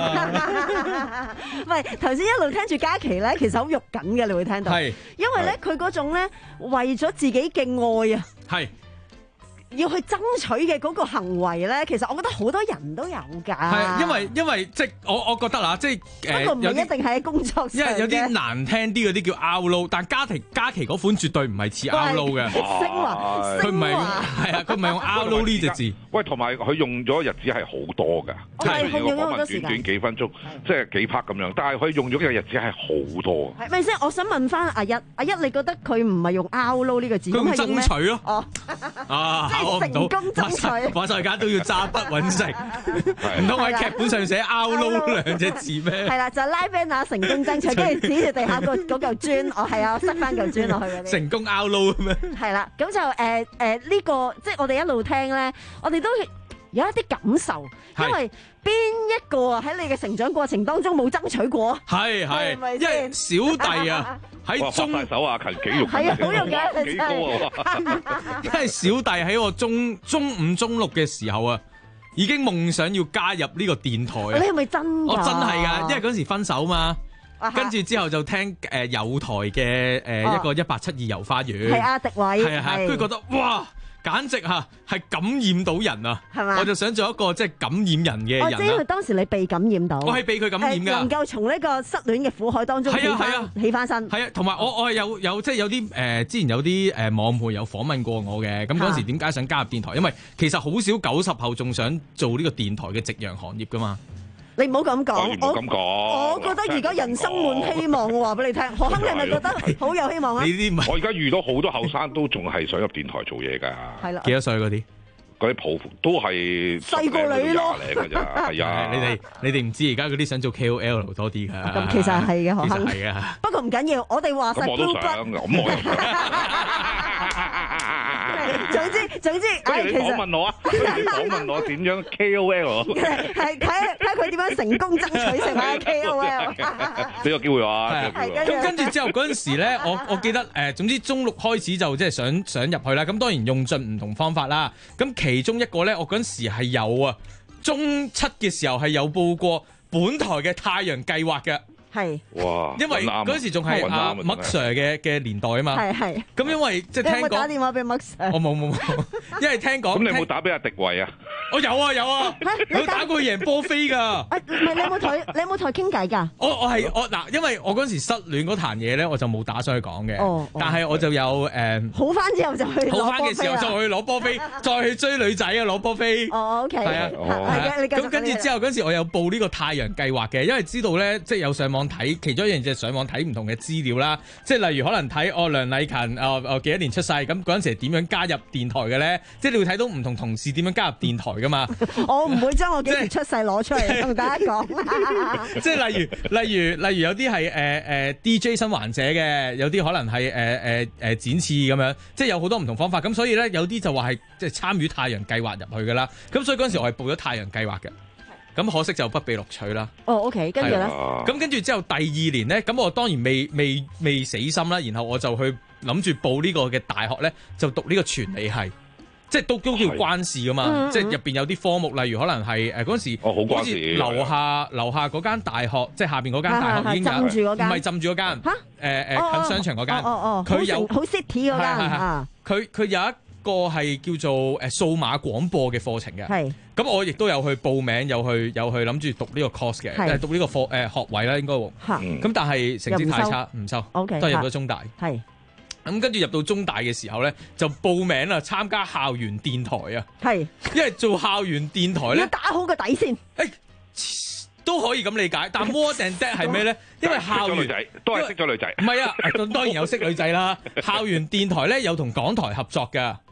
喂，頭先一路聽住嘉琪咧，其實好肉緊嘅，你會聽到。係。因為咧，佢嗰種咧，為咗自己嘅愛啊，係要去爭取嘅嗰個行為咧，其實我覺得好多人都有㗎。 係，因為因為即係我我覺得啦，即係誒， 不過唔係一定係喺工作上嘅。 因為有啲難聽啲嗰啲叫 outload，但嘉琪嘉琪嗰款絕對唔係似 outload 嘅。 升華， 佢唔係用係啊，佢唔係用 outload 呢隻字。 喂，同埋佢用咗日子係好多㗎，即係個訪問短短幾分鐘，即係幾 part 咁樣。但係佢用咗嘅日子係好多。 係咪先？我想問翻阿一，阿一你覺得佢唔係用 outload 呢個字， 佢用爭取咯。 哦， 啊， 即係成功爭取。 話晒而家都要揸筆揾食，唔通喺劇本上寫 outload 兩隻字咩？ 係啦，就拉 banner 成功爭取，跟住指住地下個嗰嚿磚，哦係啊，塞翻嚿磚落去嗰啲。 成功 outload 咁樣。 係啦，咁就誒誒呢個，即係我哋一路聽咧，我哋都有一啲感受，因為邊一個啊喺你嘅成長過程當中冇爭取過？ 係係，因為小弟啊喺中拍手啊，勤幾肉， 係啊，好肉嘅， 幾高啊！ 因為小弟喺我中中五中六嘅時候啊，已經夢想要加入呢個電台啊！ 你係咪真㗎？ 我真係㗎，因為嗰時分手嘛。跟住之後就聽誒友台嘅誒一個一八七二遊花園， 係阿迪偉， 係啊係，跟住覺得哇，簡直嚇係感染到人啊！係嘛？我就想做一個即係感染人嘅人啦。 我知，因為當時你被感染到， 我係被佢感染㗎， 能夠從呢個失戀嘅苦海當中起翻起翻身。 係啊，同埋我我係有有即係有啲誒之前有啲誒網媒有訪問過我嘅，咁嗰時點解想加入電台？因為其實好少九十後仲想做呢個電台嘅夕陽行業㗎嘛。 你唔好咁講， 我咁講， 我覺得而家人生滿希望，我話俾你聽。何鏗，你係咪覺得好有希望啊？ 呢啲唔係， 我而家遇到好多後生都仲係想入電台做嘢㗎。 係啦， 幾多歲嗰啲？ 嗰啲抱負都係細過你咯， 㗎咋？係啊， 你哋你哋唔知而家嗰啲想做 K O L 多啲㗎。 咁其實係嘅，何鏗係啊。 不過唔緊要，我哋話曬。 咁我都想，咁我都想。 總之總之， 唉，其實訪問我啊，訪問我點樣 K O L？ 係睇睇佢點樣成功爭取成為 K O L。 俾個機會我啊！ 咁跟住之後嗰陣時咧，我我記得誒，總之中六開始就即係想想入去啦。咁當然用盡唔同方法啦。咁其中一個咧，我嗰陣時係有啊，中七嘅時候係有報過本台嘅太陽計劃嘅。 係， 哇！ 因為嗰陣時仲係阿麥 Sir 嘅嘅年代啊嘛， 係係。 咁因為即係聽講， 你有冇打電話俾麥 Sir？ 我冇冇冇，因為聽講。 咁你有冇打俾阿迪偉啊？ 我有啊有啊，有打過贏波飛㗎。 唔係你有冇同你有冇同佢傾偈㗎？ 我我係我嗱，因為我嗰陣時失戀嗰壇嘢咧，我就冇打上去講嘅。哦。但係我就有誒。 好翻之後就去。 好翻嘅時候再去攞波飛，再去追女仔啊攞波飛。 哦 OK。 係啊。 係咁跟住之後嗰陣時，我有報呢個太陽計劃嘅，因為知道咧，即係有上網睇，其中一樣就係上網睇唔同嘅資料啦。即係例如可能睇哦梁麗勤哦哦幾多年出世，咁嗰陣時係點樣加入電台嘅咧？即係你會睇到唔同同事點樣加入電台㗎嘛。 我唔會將我幾時出世攞出嚟同大家講。 即係例如例如例如有啲係誒誒 D J 生還者嘅，有啲可能係誒誒誒展翅咁樣，即係有好多唔同方法。咁所以咧有啲就話係即係參與太陽計劃入去㗎啦。咁所以嗰陣時我係報咗太陽計劃嘅。咁可惜就不被錄取啦。 哦 ，OK， 跟住咧， 咁跟住之後第二年咧，咁我當然未未未死心啦。然後我就去諗住報呢個嘅大學咧，就讀呢個傳理系。即係都都叫關事噶嘛，嗯、即係入邊有啲科目，例如可能係誒嗰陣時， 哦、好關事樓下樓下嗰間大學，即係下邊嗰間大學已經有， 浸住嗰間， 唔係浸住嗰間，嚇誒誒近商場嗰間， 哦哦佢有好 city 嗰間， 佢佢有一個係叫做誒數碼廣播嘅課程嘅，係咁我亦都有去報名，有去有去諗住讀呢個 course 嘅，誒讀呢個課誒學位啦應該，咁但係成績太差，唔收，都係入咗中大，係。咁跟住入到中大嘅時候咧，就報名啦，參加校園電台啊。係，因為做校園電台咧， 要打好個底先。 誒，都可以咁理解。但 more than that 係咩咧？因為校園仔都係識咗女仔。 唔係啊，當然有識女仔啦。校園電台咧有同港台合作㗎。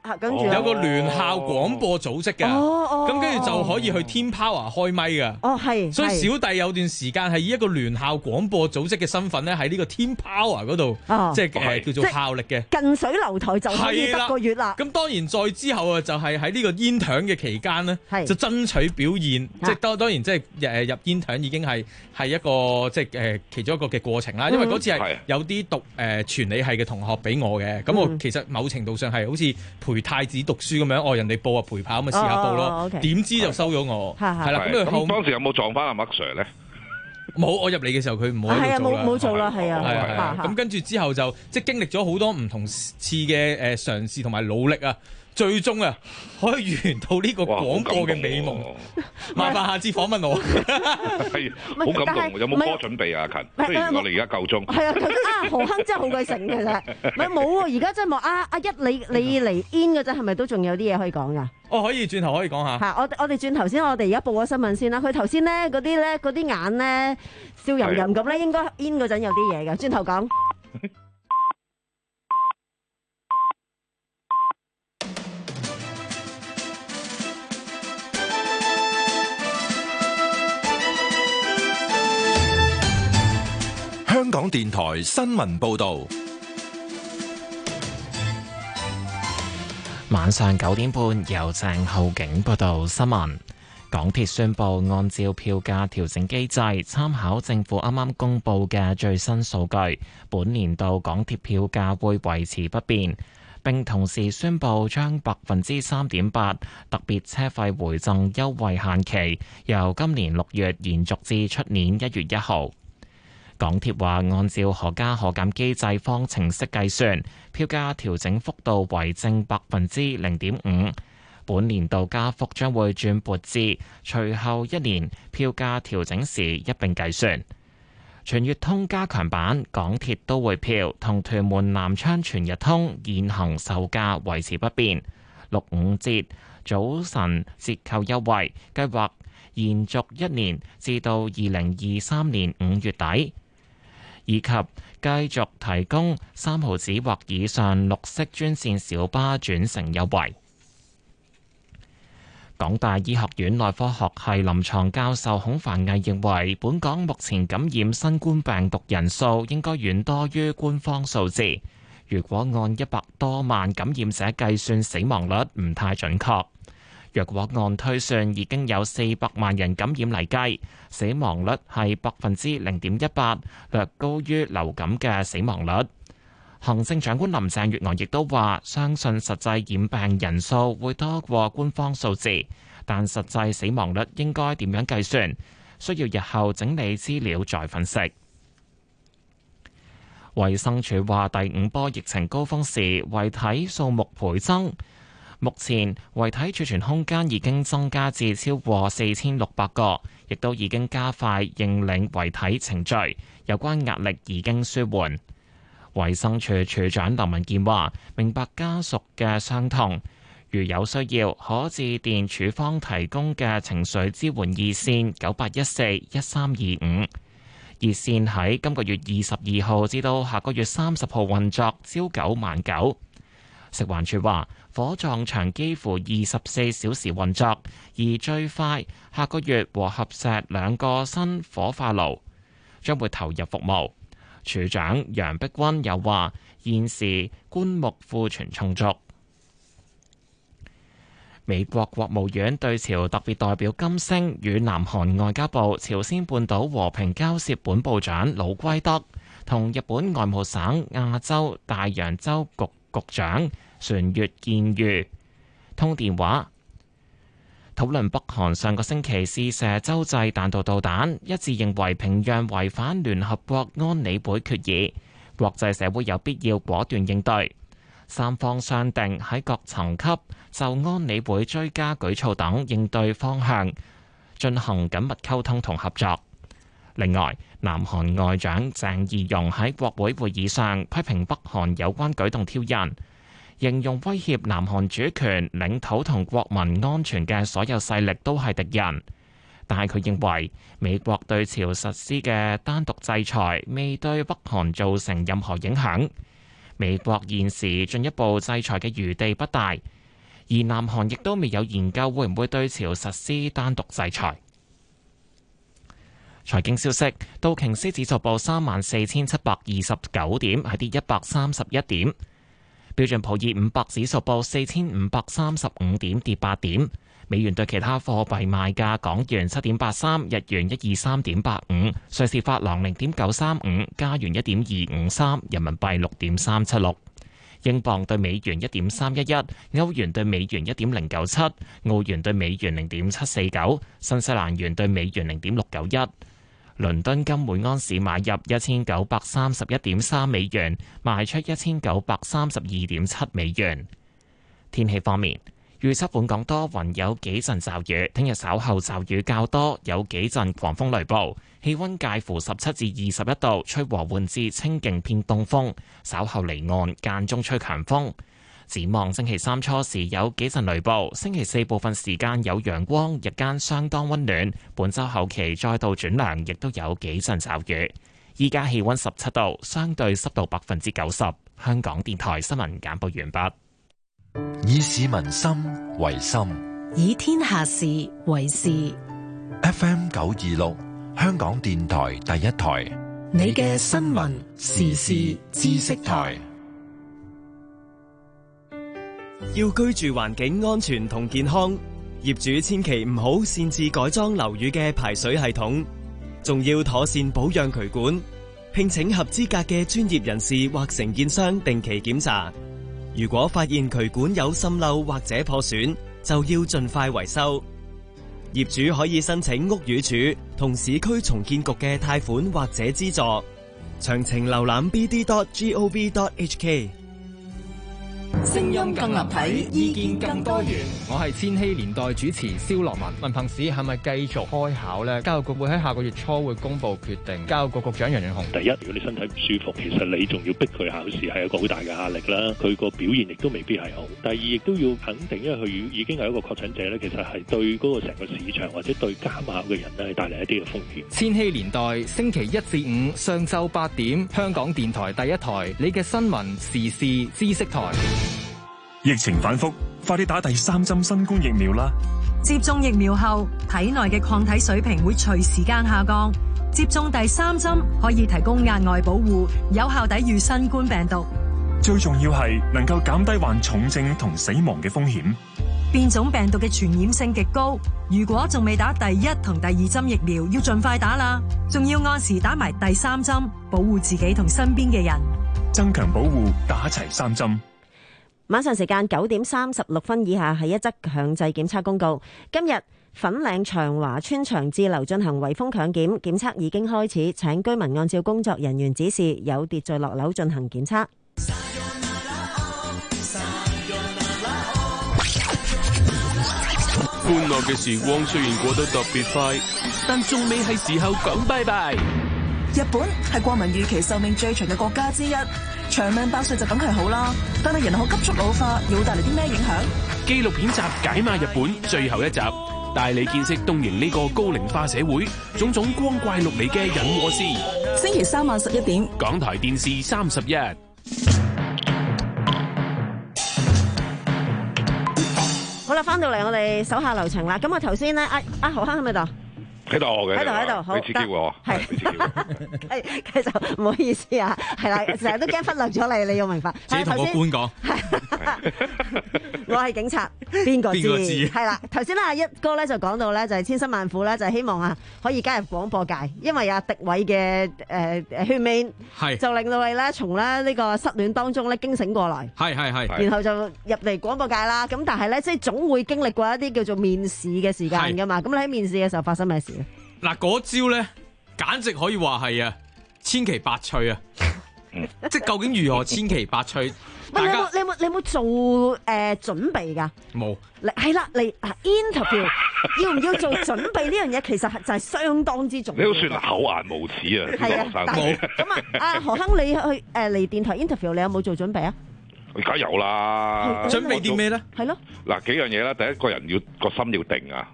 跟住有個聯校廣播組織嘅，咁跟住就可以去 Team Power 開咪㗎。 哦，係。 所以小弟有段時間係以一個聯校廣播組織嘅身份咧，喺呢個 Team Power 嗰度，即係誒叫做效力嘅。 近水樓台就可以得個月啦。 咁當然再之後啊，就係喺呢個 intern 嘅期間咧，就爭取表現，即係當當然即係誒入 intern已經係係一個即係誒其中一個嘅過程啦。因為嗰次係有啲讀誒傳理系嘅同學俾我嘅，咁我其實某程度上係好似陪太子讀書咁樣，哦人哋報啊陪跑，咁咪試下報咯。點知就收咗我，係啦。咁咁當時有冇撞翻阿麥 Sir 咧？ 冇，我入嚟嘅時候佢唔好喺度做啦。 係啊，冇冇做啦，係啊。 係啊，咁跟住之後就即係經歷咗好多唔同次嘅誒嘗試同埋努力啊，最終啊可以圓到呢個廣播嘅美夢。麻煩下次訪問我。 係好感動，有冇歌準備啊？勤，雖然我哋而家夠鐘。 係啊，啊何亨真係好鬼醒嘅啫。唔係冇喎，而家真係冇啊！阿一你你嚟 in 嘅啫，係咪都仲有啲嘢可以講㗎？ 哦，可以轉頭可以講下。 係，我我哋轉頭先，我哋而家報咗新聞先啦。佢頭先咧嗰啲咧嗰啲眼咧笑吟吟咁咧，應該 in 嗰陣有啲嘢嘅。轉頭講。 香港電台新聞報道。 晚上九點半，由鄭浩景報道新聞。港鐵宣布按照票價調整機制，參考政府啱啱公布嘅最新數據，本年度港鐵票價會維持不變，並同時宣布將百分之三點八特別車費回贈優惠限期由今年六月延續至出年一月一號。港鐵話，按照可加可減機制方程式計算，票價調整幅度為正百分之零點五。本年度加幅將會轉撥至隨後一年票價調整時一併計算。全月通加強版港鐵都會票同屯門南昌全日通現行售價維持不變，六五折早晨折扣優惠計劃延續一年至到二零二三年五月底。以及繼續提供三毫子或以上綠色專線小巴轉乘優惠。港大醫學院內科學系臨床教授孔繁毅認為，本港目前感染新冠病毒人數應該遠多於官方數字。如果按一百多萬感染者計算，死亡率唔太準確。若果按推算已經有四百萬人感染嚟計，死亡率係百分之零點一八，略高於流感嘅死亡率。行政長官林鄭月娥亦都話，相信實際染病人數會多過官方數字，但實際死亡率應該點樣計算，需要日後整理資料再分析。衛生署話，第五波疫情高峰時遺體數目倍增。目前遺體儲存空間已經增加至超過四千六百個，亦都已經加快認領遺體程序，有關壓力已經舒緩。衛生署署長林文健話：明白家屬嘅傷痛，如有需要，可致電署方提供嘅情緒支援熱線九八一四一三二五。熱線喺今個月二十二號至到下個月三十號運作，朝九晚九。食環署話，火葬場幾乎二十四小時運作，而最快下個月和合石兩個新火化爐將會投入服務。署長楊碧君又話，現時棺木庫存充足。美國國務院對朝特別代表金星與南韓外交部朝鮮半島和平交涉本部長魯圭德同日本外務省亞洲大洋洲局局長船越健裕通電話，討論北韓上個星期試射洲際彈道導彈，一致認為平壤違反聯合國安理會決議，國際社會有必要果斷應對。三方商定喺各層級就安理會追加舉措等應對方向進行緊密溝通同合作。另外，南韓外長鄭義溶喺國會會議上批評北韓有關舉動挑釁，形容威脅南韓主權、領土同國民安全嘅所有勢力都係敵人。但係佢認為美國對朝實施嘅單獨制裁未對北韓造成任何影響。美國現時進一步制裁嘅餘地不大， 而南韓亦都未有研究會唔會對朝實施單獨制裁。財經消息，道瓊斯指數報三萬四千七百二十九點，係跌一百三十一點。標準普爾五百指數報四千五百三十五點，跌八點。美元對其他貨幣賣價：港元七點八三，日元一二三點八五，瑞士法郎零點九三五，加元一點二五三，人民幣六點三七六。英鎊對美元一點三一一，歐元對美元一點零九七，澳元對美元零點七四九，新西蘭元對美元零點六九一。倫敦金每安士買入一千九百三十一點三美元，賣出一千九百三十二點七美元。天氣方面，預測本港多雲，有幾陣驟雨，聽日稍後驟雨較多，有幾陣狂風雷暴，氣溫介乎十七至二十一度，吹和緩至清勁偏東風，稍後離岸間中吹強風。展望星期三初時有幾陣雷暴，星期四部分時間有陽光，日間相當溫暖。本週後期再度轉涼，亦都有幾陣驟雨。依家氣溫十七度，相對濕度百分之九十。香港電台新聞簡報完畢。 以市民心為心， 以天下事為事。 F M 九二六，香港電台第一台， 你嘅新聞時事知識台。 要居住環境安全同健康，業主千祈唔好擅自改裝樓宇嘅排水系統，仲要妥善保養渠管，聘請合資格嘅專業人士或承建商定期檢查。如果發現渠管有滲漏或者破損，就要盡快維修。業主可以申請屋宇署同市區重建局嘅貸款或者資助。詳情瀏覽 b d dot gov dot h k。 聲音更立體，意見更多元。 我係千禧年代主持蕭樂文。文憑試係咪繼續開考呢？教育局會喺下個月初會公布決定。教育局局長楊潤雄： 第一，如果你身體唔舒服，其實你仲要逼佢考試，係一個好大嘅壓力啦。佢個表現亦都未必係好。第二，亦都要肯定，因為佢已經係一個確診者咧，其實係對嗰個成個市場或者對監考嘅人咧，係帶嚟一啲嘅風險。 千禧年代星期一至五上晝八點，香港電台第一台，你嘅新聞時事知識台。 疫情反覆，快啲打第三針新冠疫苗啦！ 接種疫苗後，體內嘅抗體水平會隨時間下降。接種第三針可以提供額外保護，有效抵禦新冠病毒。 最重要係能夠減低患重症同死亡嘅風險。 變種病毒嘅傳染性極高，如果仲未打第一同第二針疫苗，要盡快打啦！仲要按時打埋第三針，保護自己同身邊嘅人。 增強保護，打齊三針。 晚上時間九點三十六分，以下係一則強制檢測公告。今日粉嶺長華邨長治樓進行圍封強檢，檢測已經開始，請居民按照工作人員指示，有秩序落樓進行檢測。 歡樂嘅時光雖然過得特別快，但仲未係時候講拜拜。 日本係國民預期壽命最長嘅國家之一，長命百歲就梗係好啦。但係人口急速老化，又會帶嚟啲咩影響？ 紀錄片集《解碼日本》最後一集，帶你見識東瀛呢個高齡化社會種種光怪陸離嘅隱禍事。 星期三晚十一點， 港台電視三十一。 好啦，翻到嚟我哋手下留情啦。咁我頭先咧，阿阿何生喺咪度？ 喺度嘅， 喺度喺度，好。 你刺激我， 係，係，其實唔好意思啊，係啦，成日都驚忽略咗你，你要明白。 自己同個官講， 我係警察，邊個知？ 邊個知？ 係啦，頭先咧阿一哥咧就講到咧，就係千辛萬苦咧，就係希望啊可以加入廣播界，因為阿狄偉嘅誒誒勸勉， 係就令到你咧從咧呢個失戀當中咧驚醒過來， 係係係， 然後就入嚟廣播界啦。咁但係咧，即係總會經歷過一啲叫做面試嘅時間㗎嘛。咁你喺面試嘅時候發生咩事？ 嗱，嗰招咧，簡直可以話係啊，千奇百趣啊！即係究竟如何千奇百趣？ 喂，你有冇你有冇你有冇做誒、呃、準備㗎？ 冇。 係啦，嚟啊 interview 要唔要做準備呢樣嘢？其實就係相當之重要。 你都算厚顏無恥啊！ 係啊，冇。咁啊，阿何亨，你去誒嚟電台 interview，你有冇做準備啊？ 而家有啦。 準備啲咩咧？ 係咯。 嗱，幾樣嘢啦，第一個人要個心要定啊。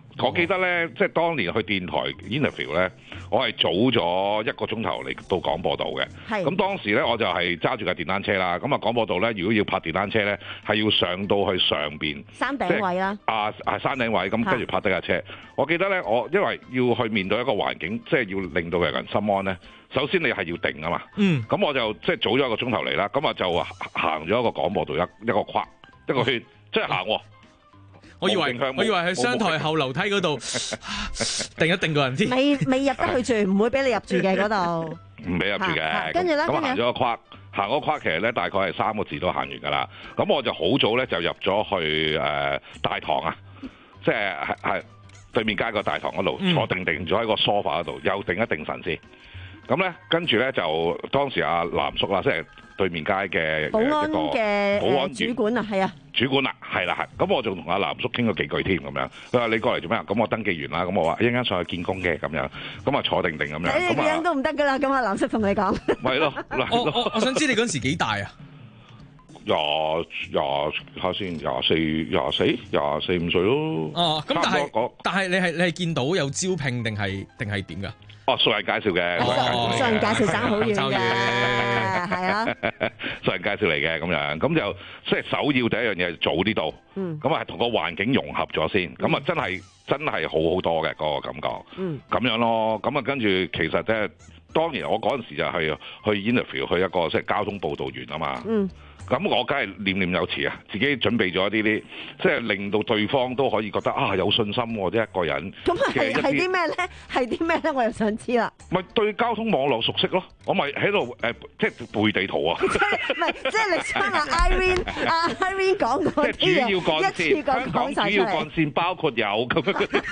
我記得咧，即係當年去電台 interview 咧，我係早咗一個鐘頭嚟到廣播道嘅。係。咁當時咧，我就係揸住架電單車啦。咁啊，廣播道咧，如果要泊電單車咧，係要上到去上邊山頂位啦。 啊啊，山頂位咁，跟住泊低架車。我記得咧，我因為要去面對一個環境，即係要令到人人心安咧。首先你係要定啊嘛。嗯。咁我就即係早咗一個鐘頭嚟啦。咁啊就行咗一個廣播道一一個框一個圈，即係行。 我以為我以為喺商台後樓梯嗰度定一定個人添， 未未入得去住，唔會俾你入住嘅嗰度， 唔俾入住嘅。 跟住咧， 咁行咗個框，行嗰個框其實咧大概係三個字都行完㗎啦。咁我就好早咧就入咗去誒、呃、大堂啊，即係係對面街個大堂嗰度、嗯、坐定定咗喺個 sofa 嗰度，又定一定神先。咁咧跟住咧就當時阿藍叔啦，即係對面街嘅保安嘅保安主管啊，係啊， 主管啦，係啦係。咁我仲同阿藍叔傾咗幾句添咁樣。佢話你過嚟做咩啊？咁我登記完啦。咁我話一陣間上去見工嘅咁樣。咁啊坐定定咁樣。 你個樣都唔得㗎啦。咁阿藍叔同你講。 咪咯。 我我我想知你嗰陣時幾大啊？ 廿廿下先，廿四廿四廿四五歲咯。 哦，咁但係但係你係你係見到有招聘定係定係點㗎？ 哦，素人介紹嘅， 素人介紹爭好遠嘅，係啊， 素人介紹嚟嘅咁樣，咁就即係首要第一樣嘢早啲到，咁啊同個環境融合咗先，咁啊真係真係好好多嘅嗰個感覺，咁、嗯、樣咯，咁啊跟住其實即係當然我嗰陣時就係去 interview 去一個即係交通報導員啊嘛。嗯咁我梗係念念有詞啊！自己準備咗一啲啲，即係令到對方都可以覺得啊有信心喎，即係一個人。 咁係係啲咩咧？係啲咩咧？我又想知啦。 咪對交通網絡熟悉咯，我咪喺度誒，即係背地圖啊。 唔係，即係你聽阿 Irene 阿 Irene 講嗰啲主要幹線，香港主要幹線包括有咁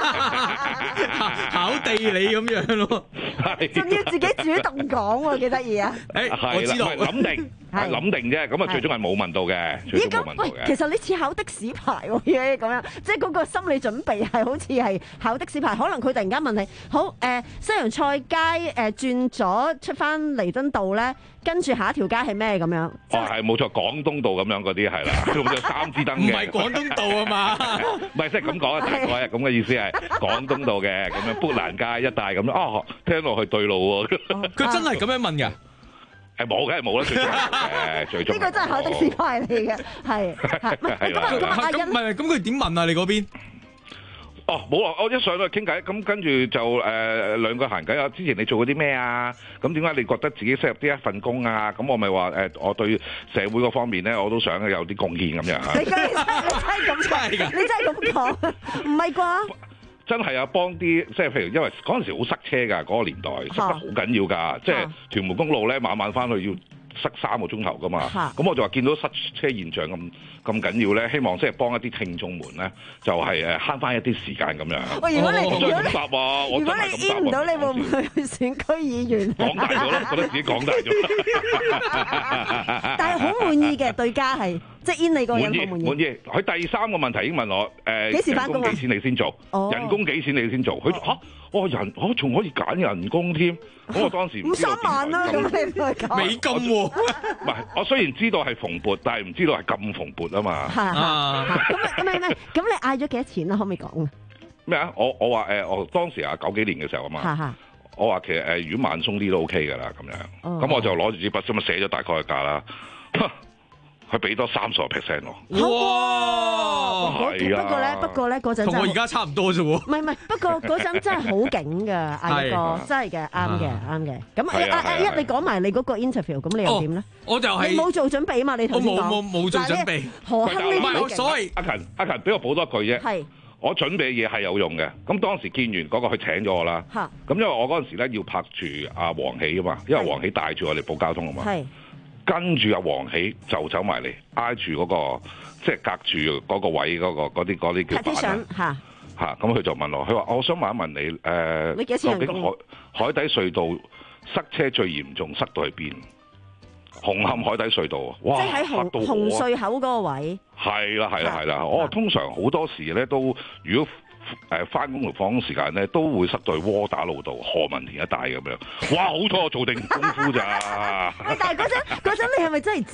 考地理咁樣咯。 仲要自己主動講喎，幾得意啊！ 誒，我知道， 諗定係諗定啫。咁啊，最終係冇問到嘅，最終冇問到嘅。 其實你似考的士牌喎，咁樣，即係嗰個心理準備係好似係考的士牌。可能佢突然間問你，好誒、呃，西洋菜街誒、呃、轉咗出翻彌敦道咧，跟住下一條街係咩咁樣？ 哦，係冇錯，廣東道咁樣嗰啲係啦，仲有三支燈嘅。唔係廣東道啊嘛， 唔係即係咁講啊，大概咁嘅意思係廣東道嘅，咁樣砵蘭街一帶咁樣。哦，聽落去對路喎。 佢真係咁樣問㗎？ 係冇，梗係冇啦，最終嘅最終。 呢個真係考的士牌嚟嘅，係。 係啦。 咁唔係咁佢點問啊？你嗰邊？ 哦，冇啊！我一上到去傾偈，咁跟住就誒、呃、兩個閒偈啊。之前你做過啲咩啊？咁點解你覺得自己適合呢一份工啊？咁我咪話誒，我對社會嗰方面咧，我都想有啲貢獻咁樣。 你真係咁講？你真係咁講？唔係啩？ 真係啊，幫啲即係譬如，因為嗰陣時好塞車㗎，嗰、嗰個年代塞得好緊要㗎、啊，即係屯門公路咧，晚晚翻去要塞三個鐘頭㗎嘛。咁、啊、我就話見到塞車現象咁咁緊要咧，希望即係幫一啲聽眾們咧，就係誒慳翻一啲時間咁樣。 喂，如果你我真係咁答啊！我如果你 in 唔到，你會唔會去選區議員？ 講大咗咯，覺得自己講大咗。 但係好滿意嘅對家係。即係 in 你個人好滿意， 滿意。佢第三個問題已經問我誒， 幾時返工啊？ 人工幾錢你先做？哦、人工幾錢你先做？佢嚇，我人我仲可以揀人工添。咁我當時五三萬啦，咁你唔係講美金喎？ 唔係，我雖然知道係蓬勃，但係唔知道係咁蓬勃啊嘛。 咁咁咪咩？咁你嗌咗幾多錢啊？可唔可以講啊？ 咩啊？我我話誒，我當時啊九幾年嘅時候啊嘛。我話其實誒，如果慢鬆啲都 OK 㗎啦，咁樣。咁、哦、我就攞住支筆咁啊，寫咗大概嘅價啦。佢俾多三十個 percent 喎！ 哇， 係啊！ 不過咧，不過咧嗰陣同我而家差唔多啫喎。 唔係唔係，不過嗰陣真係好勁㗎，阿一哥真係嘅，啱嘅，啱嘅。咁阿阿一，你講埋你嗰個 interview， 咁你又點咧？ 我就係你冇做準備啊嘛，你頭先講。 我冇冇冇做準備。 何亨呢啲所謂阿勤阿勤，俾我補多句啫。係。我準備嘅嘢係有用嘅。咁當時見完嗰個，佢請咗我啦。嚇。咁因為我嗰陣時咧要拍住阿黃喜啊嘛，因為黃喜帶住我哋報交通啊嘛。係。跟住阿黃喜就走埋嚟挨住嗰個，即係隔住嗰個位嗰、嗰個嗰啲嗰啲叫板啊嚇，咁佢就問我，佢話我想問一問你誒，呃、你究竟海海底隧道塞車最嚴重塞到去邊？紅磡海底隧道啊，哇！ 即係喺紅紅隧口嗰個位。係啦係啦係啦，我通常好多時咧都如果。誒翻工同放工時間咧，都會塞到去窩打老道、何文田一帶咁樣。哇！好彩我做定功夫咋。 但係嗰陣嗰陣你係咪真係知㗎？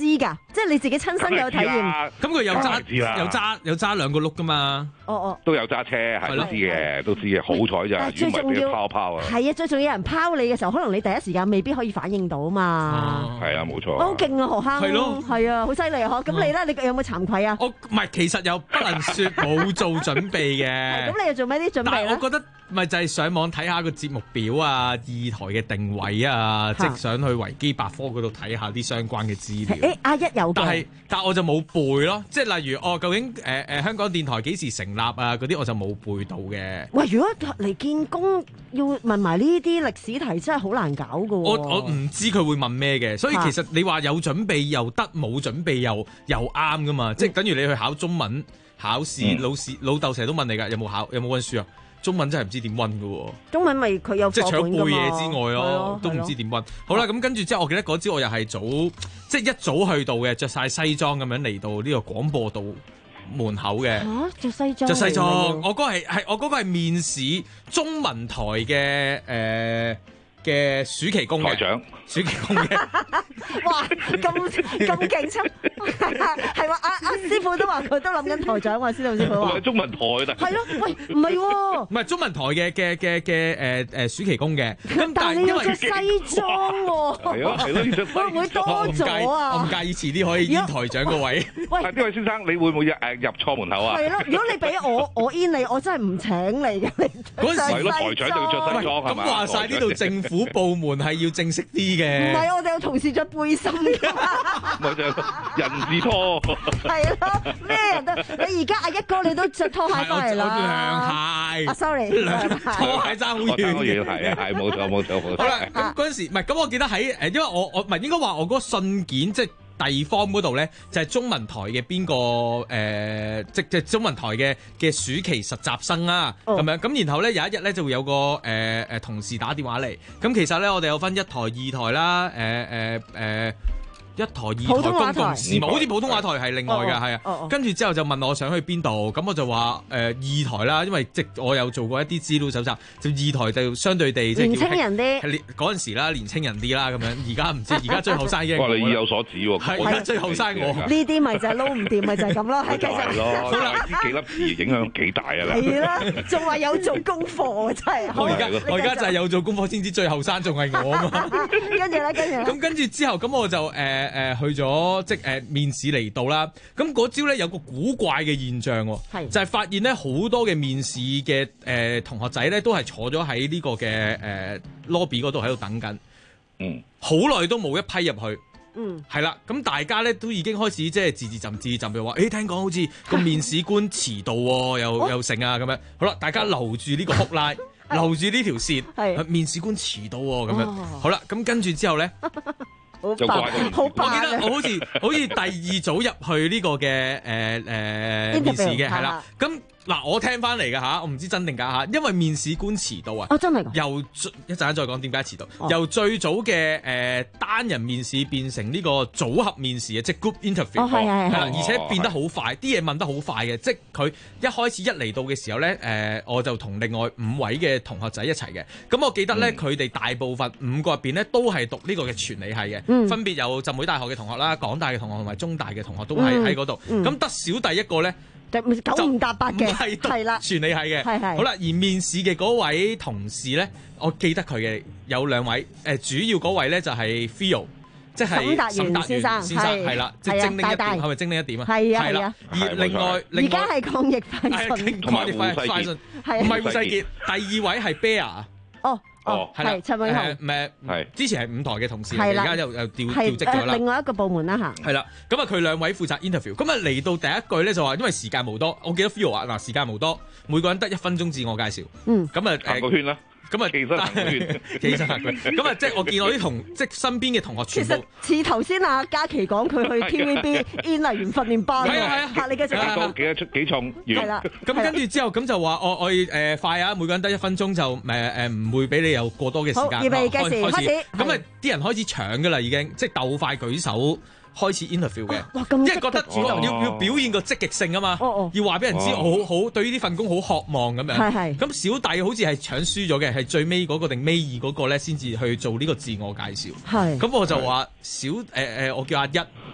即係你自己親身有體驗。 咁佢有揸有揸有揸兩個轆噶嘛？ 哦哦， 都有揸車，係都知嘅，都知嘅。好彩咋，如果唔係俾佢拋拋啊。 係啊，最重要有人拋你嘅時候，可能你第一時間未必可以反應到嘛。 係啊，冇錯。 好勁啊，何坑。 係咯， 係啊，好犀利啊！嗬，咁你咧，你有冇慚愧啊？ 我唔係，其實又不能説冇做準備嘅。 咁你又做咩啲準備咧？ 但係我覺得咪就係上網睇下個節目表啊、二台嘅定位啊，即係想去維基百科嗰度睇下啲相關嘅資料。 誒，阿一有嘅。 但係但係我就冇背咯，即係例如哦，究竟誒誒、呃、香港電台幾時成立啊？嗰啲我就冇背到嘅。 喂，如果嚟見工要問埋呢啲歷史題，真係好難搞噶。 我我唔知佢會問咩嘅，所以其實你話有準備又得，冇準備又又啱噶嘛。嗯、即係等於你去考中文考試，嗯、老師老豆成日都問你㗎，有冇考有冇溫書啊？中文真係唔知點溫㗎喎。 中文咪佢有即係除咗背嘢之外咯，都唔知點溫。好啦，咁跟住之後，我記得嗰朝我又係早，即係一早去到嘅，着晒西裝咁樣嚟到呢個廣播道門口嘅。 嚇，着西裝？ 着西裝，我嗰個係係我嗰個係面試中文台嘅誒。呃嘅暑期工嘅台長， 暑期工嘅， 哇咁咁勁出，係話阿阿師傅都話佢都諗緊台長喎，師傅師傅話中文台啦， 係咯，喂唔係喎， 唔係中文台嘅嘅嘅嘅誒誒暑期工嘅， 咁但係你要着西裝喎， 係咯係咯，要着西裝， 會唔會多咗啊？ 我唔介意遲啲可以煙台長個位。 喂， 呢位先生，你會唔會入誒入錯門口啊？ 係咯，如果你俾我我煙你，我真係唔請你嘅。 嗰陣時咯，台長就要着西裝係嘛？ 咁話晒呢度政府部門係要正式啲嘅。 唔係，我哋有同事着背心㗎。 咪就人字拖。 係咯，咩人都你而家阿一哥你都着拖鞋翻嚟啦。 涼鞋。 啊 sorry， 拖鞋爭好遠。 好遠係啊，係冇錯冇錯冇錯。 好啦，咁嗰陣時唔係咁，我記得喺誒，因為我我唔係應該話我嗰個信件即係。地方嗰度咧就係、是、中文台嘅邊個誒、呃，即即中文台嘅嘅暑期實習生啦、啊，咁、oh. 樣咁，然後咧有一日咧就會有個誒誒、呃、同事打電話嚟，咁其實咧我哋有分一台、二台啦，誒誒誒。呃呃一台二台公共事務，好似普通話台係另外嘅，係啊。跟住之後就問我想去邊度，咁我就話誒二台啦，因為即我有做過一啲資料搜集，就二台就相對地即係年青人啲， 係嗰陣時啦，年青人啲啦咁樣。而家唔知，而家最後生嘅。 哇！你意有所指喎， 係最後生我。 呢啲咪就係撈唔掂，咪就係咁咯，係繼續。 咯，呢幾粒字影響幾大啊！ 係啦，仲話有做功課真係。 我而家我而家就係有做功課先知最後生仲係我啊嘛。 跟住咧，跟住咁跟住之後，咁我就誒誒去咗。即誒、呃、面試嚟到啦，咁嗰朝咧有個古怪嘅現象，係就係發現咧好多嘅面試嘅誒、呃、同學仔咧都係坐咗喺呢個嘅誒、呃、lobby 嗰度喺度等緊， 嗯， 好耐都冇一批入去， 嗯， 係啦，咁大家咧都已經開始即係自自浸自浸，就話誒聽講好似個面試官遲到喎，又、哦、又成啊咁樣，好啦，大家留住呢個哭拉，留住呢條線，係面試官遲到喎咁樣，哦、好啦，咁跟住之後咧。 好就怪好我記得我好似好似第二組入去呢個嘅誒誒面試嘅係啦，咁嗱我聽翻嚟嘅嚇，我唔知真定假嚇，因為面試官遲到啊， 哦真係㗎， 由一陣間再講點解遲到， 哦、由最早嘅誒、呃、單人面試變成呢個組合面試嘅，即係 group interview， 係係係， 而且變得好快，啲嘢、哦、問得好快嘅，即係佢一開始一嚟到嘅時候咧，誒、呃、我就同另外五位嘅同學仔一齊嘅，咁我記得咧佢哋大部分五個入邊咧都係讀呢個嘅傳理系嘅。嗯、分別有浸會大學嘅同學啦、港大嘅同學同埋中大嘅同學都喺喺嗰度。咁得小弟一個咧， 九唔搭八嘅， 係啦，傳理系嘅。 係係。 好啦，而面試嘅嗰位同事咧，我記得佢嘅有兩位，誒、呃、主要嗰位咧就係 Phil， 即係沈達元先生，先生係啦，即係精靈一點，係咪精靈一點啊？係啊係啊。而另外而家係抗疫快訊， 同埋胡世傑， 唔係胡世傑，第二位係 Bear。 哦。哦，係陳偉豪， 誒係之前係五台嘅同事，而家又又調調職咗啦。 另外一個部門啦嚇。 係啦，咁啊佢兩位負責 interview，咁啊嚟到第一句咧就話，因為時間無多，我記得 Phil 話嗱時間無多，每個人得一分鐘自我介紹。 嗯， 咁啊行個圈啦。 咁啊， 其實行個圈， 其實行個圈。咁啊，即係我見我啲同即係身邊嘅同學全部。 其實似頭先阿嘉琪講佢去 T V B in 藝員訓練班。 係啊係啊， 嚇你嘅成幾幾出幾重？ 係啦。 咁跟住之後咁就話我我誒快啊，每個人得一分鐘就誒誒唔會俾你有過多嘅時間。 好，預備計時開始。 咁啊，啲人開始搶㗎啦，已經即係鬥快舉手。開始 interview 嘅，即係覺得要要表現個積極性啊嘛，要話俾人知我好好對呢啲份工好渴望咁樣。係係。咁小弟好似係搶輸咗嘅，係最尾嗰個定尾二嗰個咧，先至去做呢個自我介紹。係。咁我就話小誒誒，我叫阿一，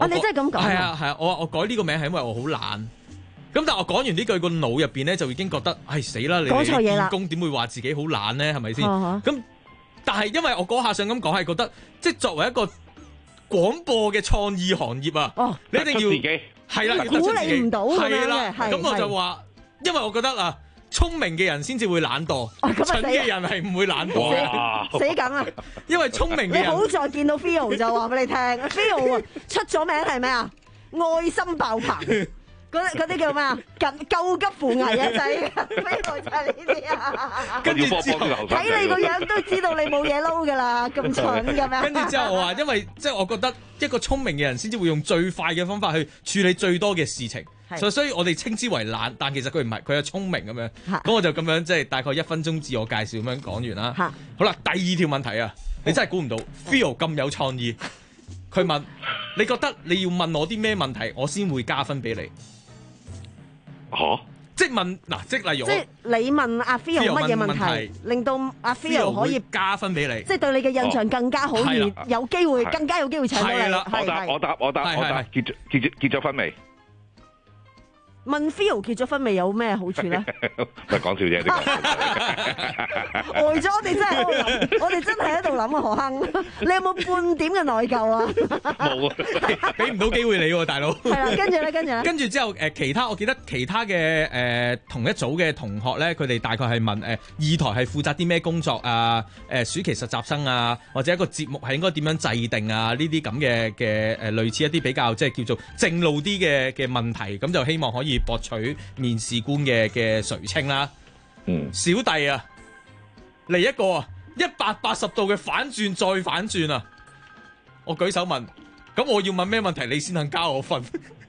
哦，你真係咁講？ 係啊係啊，我我改呢個名係因為我好懶。咁但係我講完呢句，個腦入邊咧就已經覺得，唉死啦！你講錯嘢啦， 見工點會話自己好懶咧？係咪先？咁、 uh-huh. 但係因為我嗰下想咁講，係覺得即係作為一個廣播嘅創意行業啊， 哦、 你一定要係啦， 鼓勵唔到咁樣嘅。咁我就話，因為我覺得啊，聰明嘅人先至會懶惰，蠢嘅人係唔會懶惰。 死梗啊！ 因為聰明嘅人， 你好在見到 Phil 就話俾你聽，Phil 出咗名係咩啊？愛心爆棚。嗰嗰啲叫咩啊？緊救急扶危啊！仔，飛來就係呢啲啊！ 跟住之後睇你個樣都知道你冇嘢撈噶啦，咁蠢咁樣。 跟住之後我話，因為即係我覺得一個聰明嘅人先至會用最快嘅方法去處理最多嘅事情，所以所以我哋稱之為懶，但其實佢唔係，佢係聰明咁樣。咁我就咁樣即係大概一分鐘自我介紹咁樣講完啦。好啦，第二條問題啊，你真係估唔到 Phil 咁有創意。佢問你覺得你要問我啲咩問題，我先會加分俾你。 嚇、啊！ 即係問嗱，即係例如， 即係你問阿 Phil 乜嘢問題，令到阿 Phil 可以加分俾你， 即係對你嘅印象更加好，而有機會更加有機會請到你。 我答我答我答我答，結咗結咗結咗婚未？ 問 Phil 結咗婚未有咩好處咧？ 咪講笑啫， 呆咗我哋真係喺度諗，我哋真係喺度諗啊，何亨，你有冇半點嘅內疚啊？ 冇啊， 俾唔到機會你喎，大佬。 係啦，跟住咧，跟住咧， 跟住之後誒，其他我記得其他嘅誒、呃、同一組嘅同學咧，佢哋大概係問誒、呃、二台係負責啲咩工作啊？誒、呃、暑期實習生啊，或者一個節目係應該點樣制定啊？呢啲咁嘅嘅誒類似一啲比較即係叫做正路啲嘅嘅問題，咁就希望可以博取面試官嘅嘅垂青啦。 嗯， 小弟啊，嚟一個啊一百八十度嘅反轉再反轉啊！我舉手問，咁我要問咩問題你先肯加我分？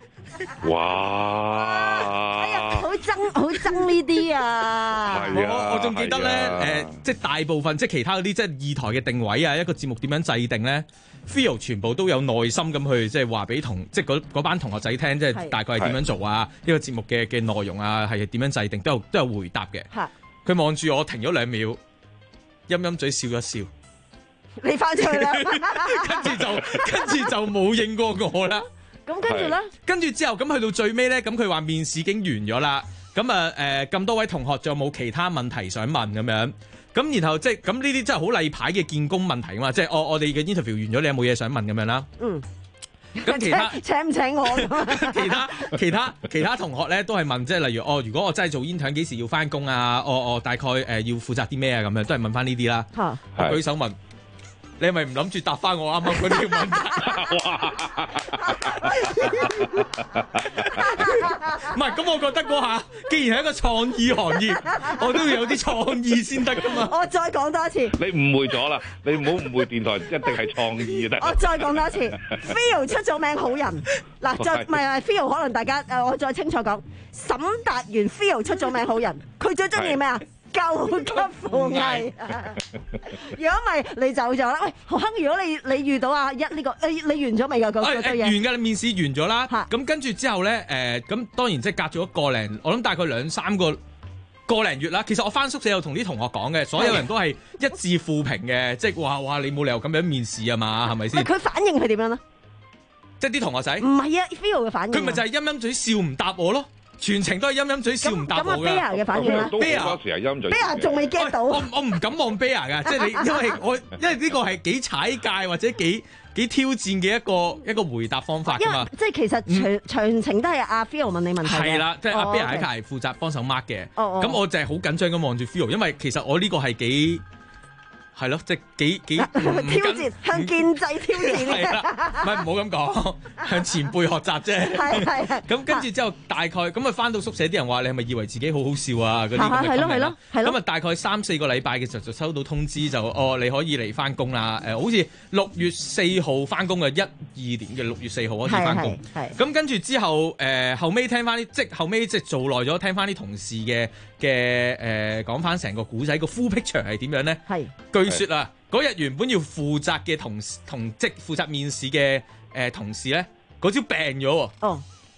哇！ 哎呀，好憎好憎呢啲啊！ 我我仲記得咧，誒、啊呃，即係大部分即係其他嗰啲即係二台嘅定位啊，一個節目點樣制定咧 Phil 全部都有耐心咁去即係話俾同即係嗰班同學仔聽，即係大概係點樣做啊？呢個節目嘅嘅內容啊，係點樣制定，都有都有回答嘅。佢望住我停咗兩秒，陰陰嘴笑一笑。 你翻出去啦！ 跟住就跟住就冇應過我啦。 咁跟住咧， 跟住之後咁去到最尾咧，咁佢話面試已經完咗啦。咁啊誒咁多位同學仲有冇其他問題想問咁樣？咁然後即係咁呢啲真係好例牌嘅見工問題啊嘛！即係我我哋嘅 interview 完咗，你有冇嘢想問咁樣啦？ 嗯。 咁其他請唔請我？ 其他其他其他同學咧都係問，即係例如哦，如果我真係做 intern 幾時要翻工啊？我、哦、我大概誒、呃、要負責啲咩啊？咁樣都係問翻呢啲啦。嚇！我舉手問。你係咪唔諗住答翻我啱啱嗰啲問題？唔係，咁我覺得嗰下，既然係一個創意行業，我都要有啲創意先得噶嘛。 我再講多一次。 你誤會咗啦，你唔好誤會電台一定係創意得。 我再講多一次 ，Phil 出咗名好人。嗱，再唔係 Phil，可能大家誒，我再清楚講，沈達元 Phil 出咗名好人，佢最中意咩啊？救急扶危，如果唔係你走咗啦。喂，何亨，如果你你遇到阿一呢個，誒你完咗未㗎？嗰嗰堆嘢完㗎，你面試完咗啦。咁跟住之後咧，誒咁當然即係隔咗一個零，我諗大概兩三個個零月啦。其實我翻宿舍有同啲同學講嘅，所有人都係一致負評嘅，即係話哇你冇理由咁樣面試啊嘛，係咪先？ 佢反應係點樣咧？ 即係啲同學仔唔係啊 ，Phil 嘅反應， 佢咪就係陰陰嘴笑唔答我咯。全程都係陰陰嘴笑唔答我㗎。 咁啊 Bear 嘅反應啦 ，Bear 嗰時係陰嘴。 Bear 仲未 get 到。 我我唔敢望 Bear 㗎，即係你因為我因為呢個係幾踩界或者幾幾挑戰嘅一個一個回答方法㗎嘛。 即係其實詳詳情都係阿 Phil 問你問題。 係啦，即係阿 Bear 喺隔離負責幫手 mark 嘅。咁我就係好緊張咁望住 Phil，因為其實我呢個係幾。係咯，即係幾幾挑戰，向建制挑戰嘅。 唔係唔好咁講，向前輩學習啫。 係係係。 咁跟住之後，大概咁啊翻到宿舍，啲人話你係咪以為自己好好笑啊？嗰啲咁嘅。 係咯係咯係咯。 咁啊，大概三四個禮拜嘅時候就收到通知，就哦你可以嚟翻工啦。誒，好似六月四號翻工嘅，一二年嘅六月四號開始翻工。係。咁跟住之後，誒後尾聽翻啲，即後尾即做耐咗，聽翻啲同事嘅嘅誒講翻成個古仔個 full picture係點樣咧？係。據說啊，嗰日原本要負責嘅同同即負責面試嘅誒同事咧，嗰朝病咗喎。哦。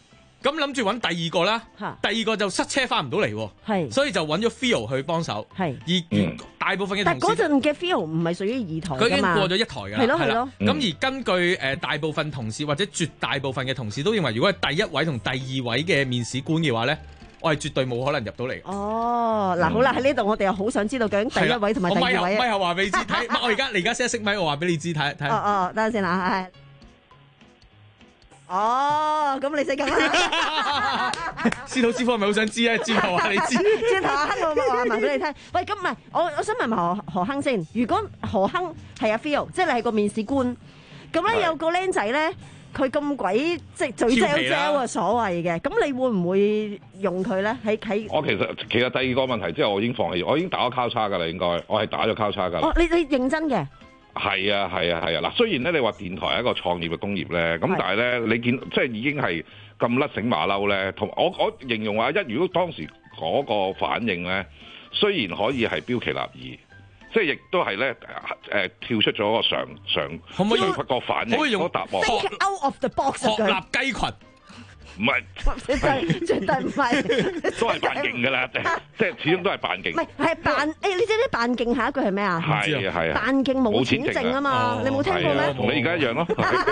咁諗住揾第二個啦，第二個就塞車翻唔到嚟， 係， 所以就揾咗 Theo 去幫手， 係。 而大部分嘅同事， 但嗰陣嘅 Theo 唔係屬於二台㗎嘛， 佢已經過咗一台㗎啦， 係咯係咯。 咁而根據誒大部分同事或者絕大部分嘅同事都認為，如果係第一位同第二位嘅面試官嘅話咧，我係絕對冇可能入到嚟。 哦，嗱好啦，喺呢度我哋又好想知道究竟第一位同埋第二位。 我咪後話俾你知睇，我而家你而家識一識咪，我話俾你知睇睇。 哦哦，等陣先啦，係。哦，咁你識咁啦？ 司徒師傅係咪好想知咧？轉頭話你知。 轉頭阿亨我話埋俾你聽。喂，咁唔係，我我想問埋何何亨先。如果何亨係阿 Phil，即係你係個面試官，咁咧有個僆仔咧，佢咁鬼即係嘴嚼嚼啊所謂嘅，咁你會唔會用佢咧？喺喺我其實其實第二個問題之後，我已經放棄，我已經打咗交叉㗎啦，應該我係打咗交叉㗎啦。 哦，你你認真嘅？ 係啊係啊係啊！嗱，雖然咧你話電台係一個創業嘅工業咧，咁但係咧你見即係已經係咁甩繩馬騮咧，同我我形容話一，如果當時嗰個反應咧，雖然可以係標奇立異，即係亦都係咧誒跳出咗個常常可唔可以個反應？ 可以用個答案 think out of the box 學立雞群。 唔係， 絕對絕對唔係， 都係扮勁㗎啦，即係即係始終都係扮勁。 唔係係扮誒，你知唔知扮勁下一句係咩啊？ 係啊係啊， 扮勁冇錢剩啊嘛，你冇聽過咩？ 同你而家一樣咯。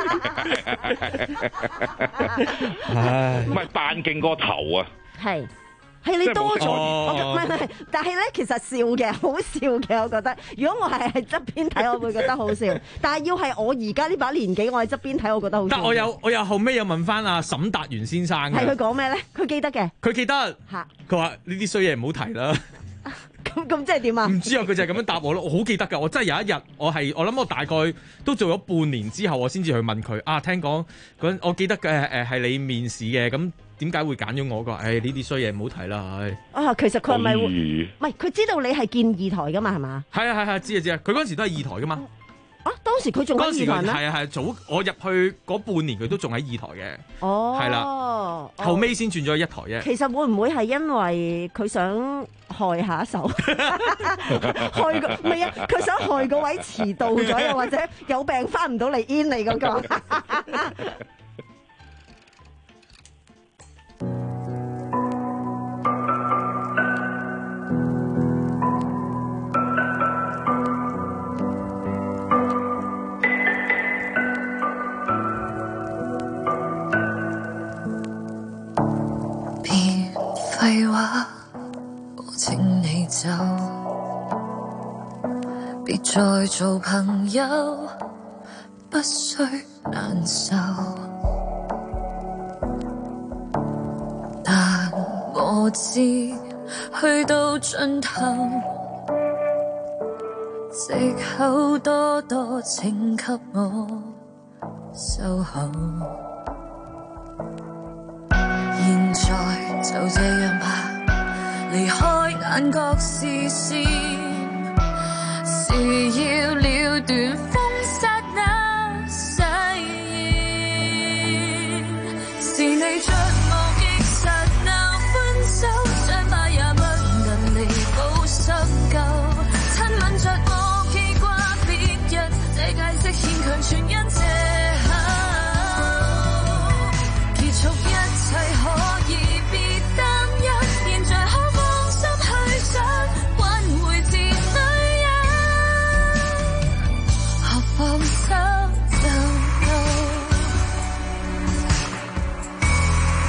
唔係扮勁個頭啊！ 係。係你多咗，唔係唔係，但係咧其實笑嘅，好笑嘅，我覺得。如果我係喺側邊睇，我會覺得好笑。但係要係我而家呢把年紀，我喺側邊睇，我覺得好笑。 但我有我有後尾有問翻阿沈達元先生嘅， 係佢講咩咧？佢記得嘅， 佢記得嚇。 佢話呢啲衰嘢唔好提啦。 咁咁即係點啊？ 唔知啊，佢就係咁樣答我咯。我好記得㗎，我真係有一日，我係我諗我大概都做咗半年之後，我先至去問佢啊。聽講嗰我記得嘅誒係你面試嘅咁。點解會揀咗我？個誒呢啲衰嘢唔好提啦，唉！ 啊，其實佢係咪會？唔係佢知道你係見二台噶嘛？係嘛？ 係啊係係知啊知啊！佢嗰陣時都係二台噶嘛。 啊，當時佢仲喺二台咩？ 係啊係早我入去嗰半年，佢都仲喺二台嘅。 哦， 係啦，後尾先轉咗一台啫。 其實會唔會係因為佢想害下一手？害個唔係啊！佢想害嗰位遲到咗，又或者有病翻唔到嚟 in 你嗰個。 廢話，我請你走，別再做朋友，不需難受。但我知去到盡頭，藉口多多，請給我收好。現在就這樣吧，離開眼角視線，是要了斷風剎那誓言，是你着我極剎那分手，想把也不能彌補深究，親吻着我記掛別人，這解釋牽強全因借口，結束一切可以別擔憂，現在可放心去想挽回前女友，何放手就到。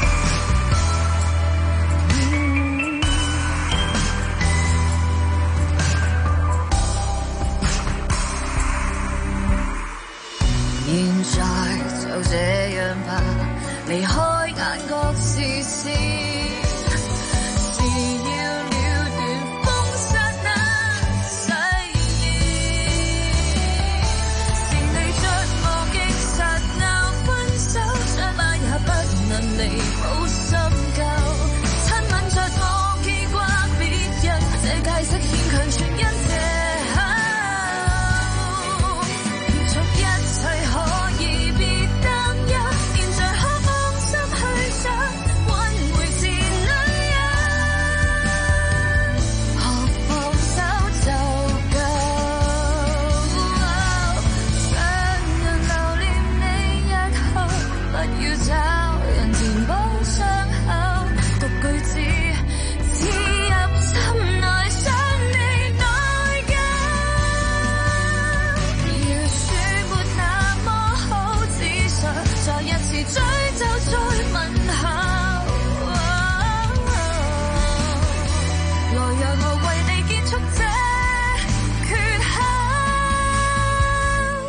水就再問候。來讓我為你結束這缺口。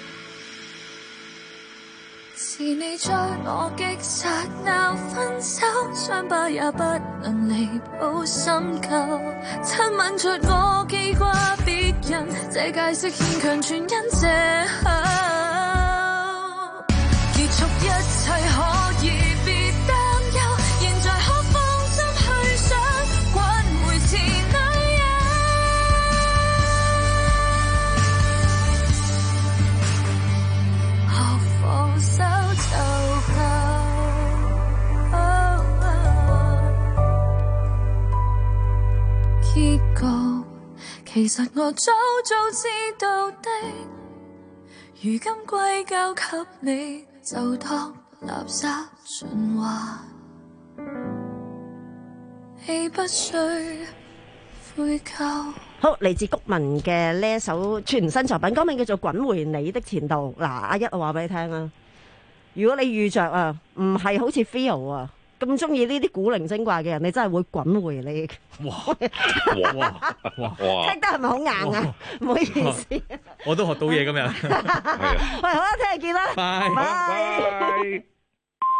是你在我擊殺鬧分手，傷疤也不能彌補深究。親吻着我記掛別人，這解釋牽強全因這口。結束一切可以別擔憂，現在可放心去想，滾回前女友。學放手就夠。結局其實我早早知道的，如今歸交給你，就當垃圾循環，豈不需悔疚。 好，嚟自谷文嘅呢一首全新作品，歌名叫做《滾回你的前度》。嗱，阿一我話俾你聽啊，如果你遇着啊，唔係好似 Phil 啊咁中意呢啲古靈精怪嘅人，你真係會滾回你。 哇哇哇哇！ 聽得係咪好硬啊？唔好意思， 我都學到嘢咁樣。 喂，好啦，聽日見啦， 拜拜。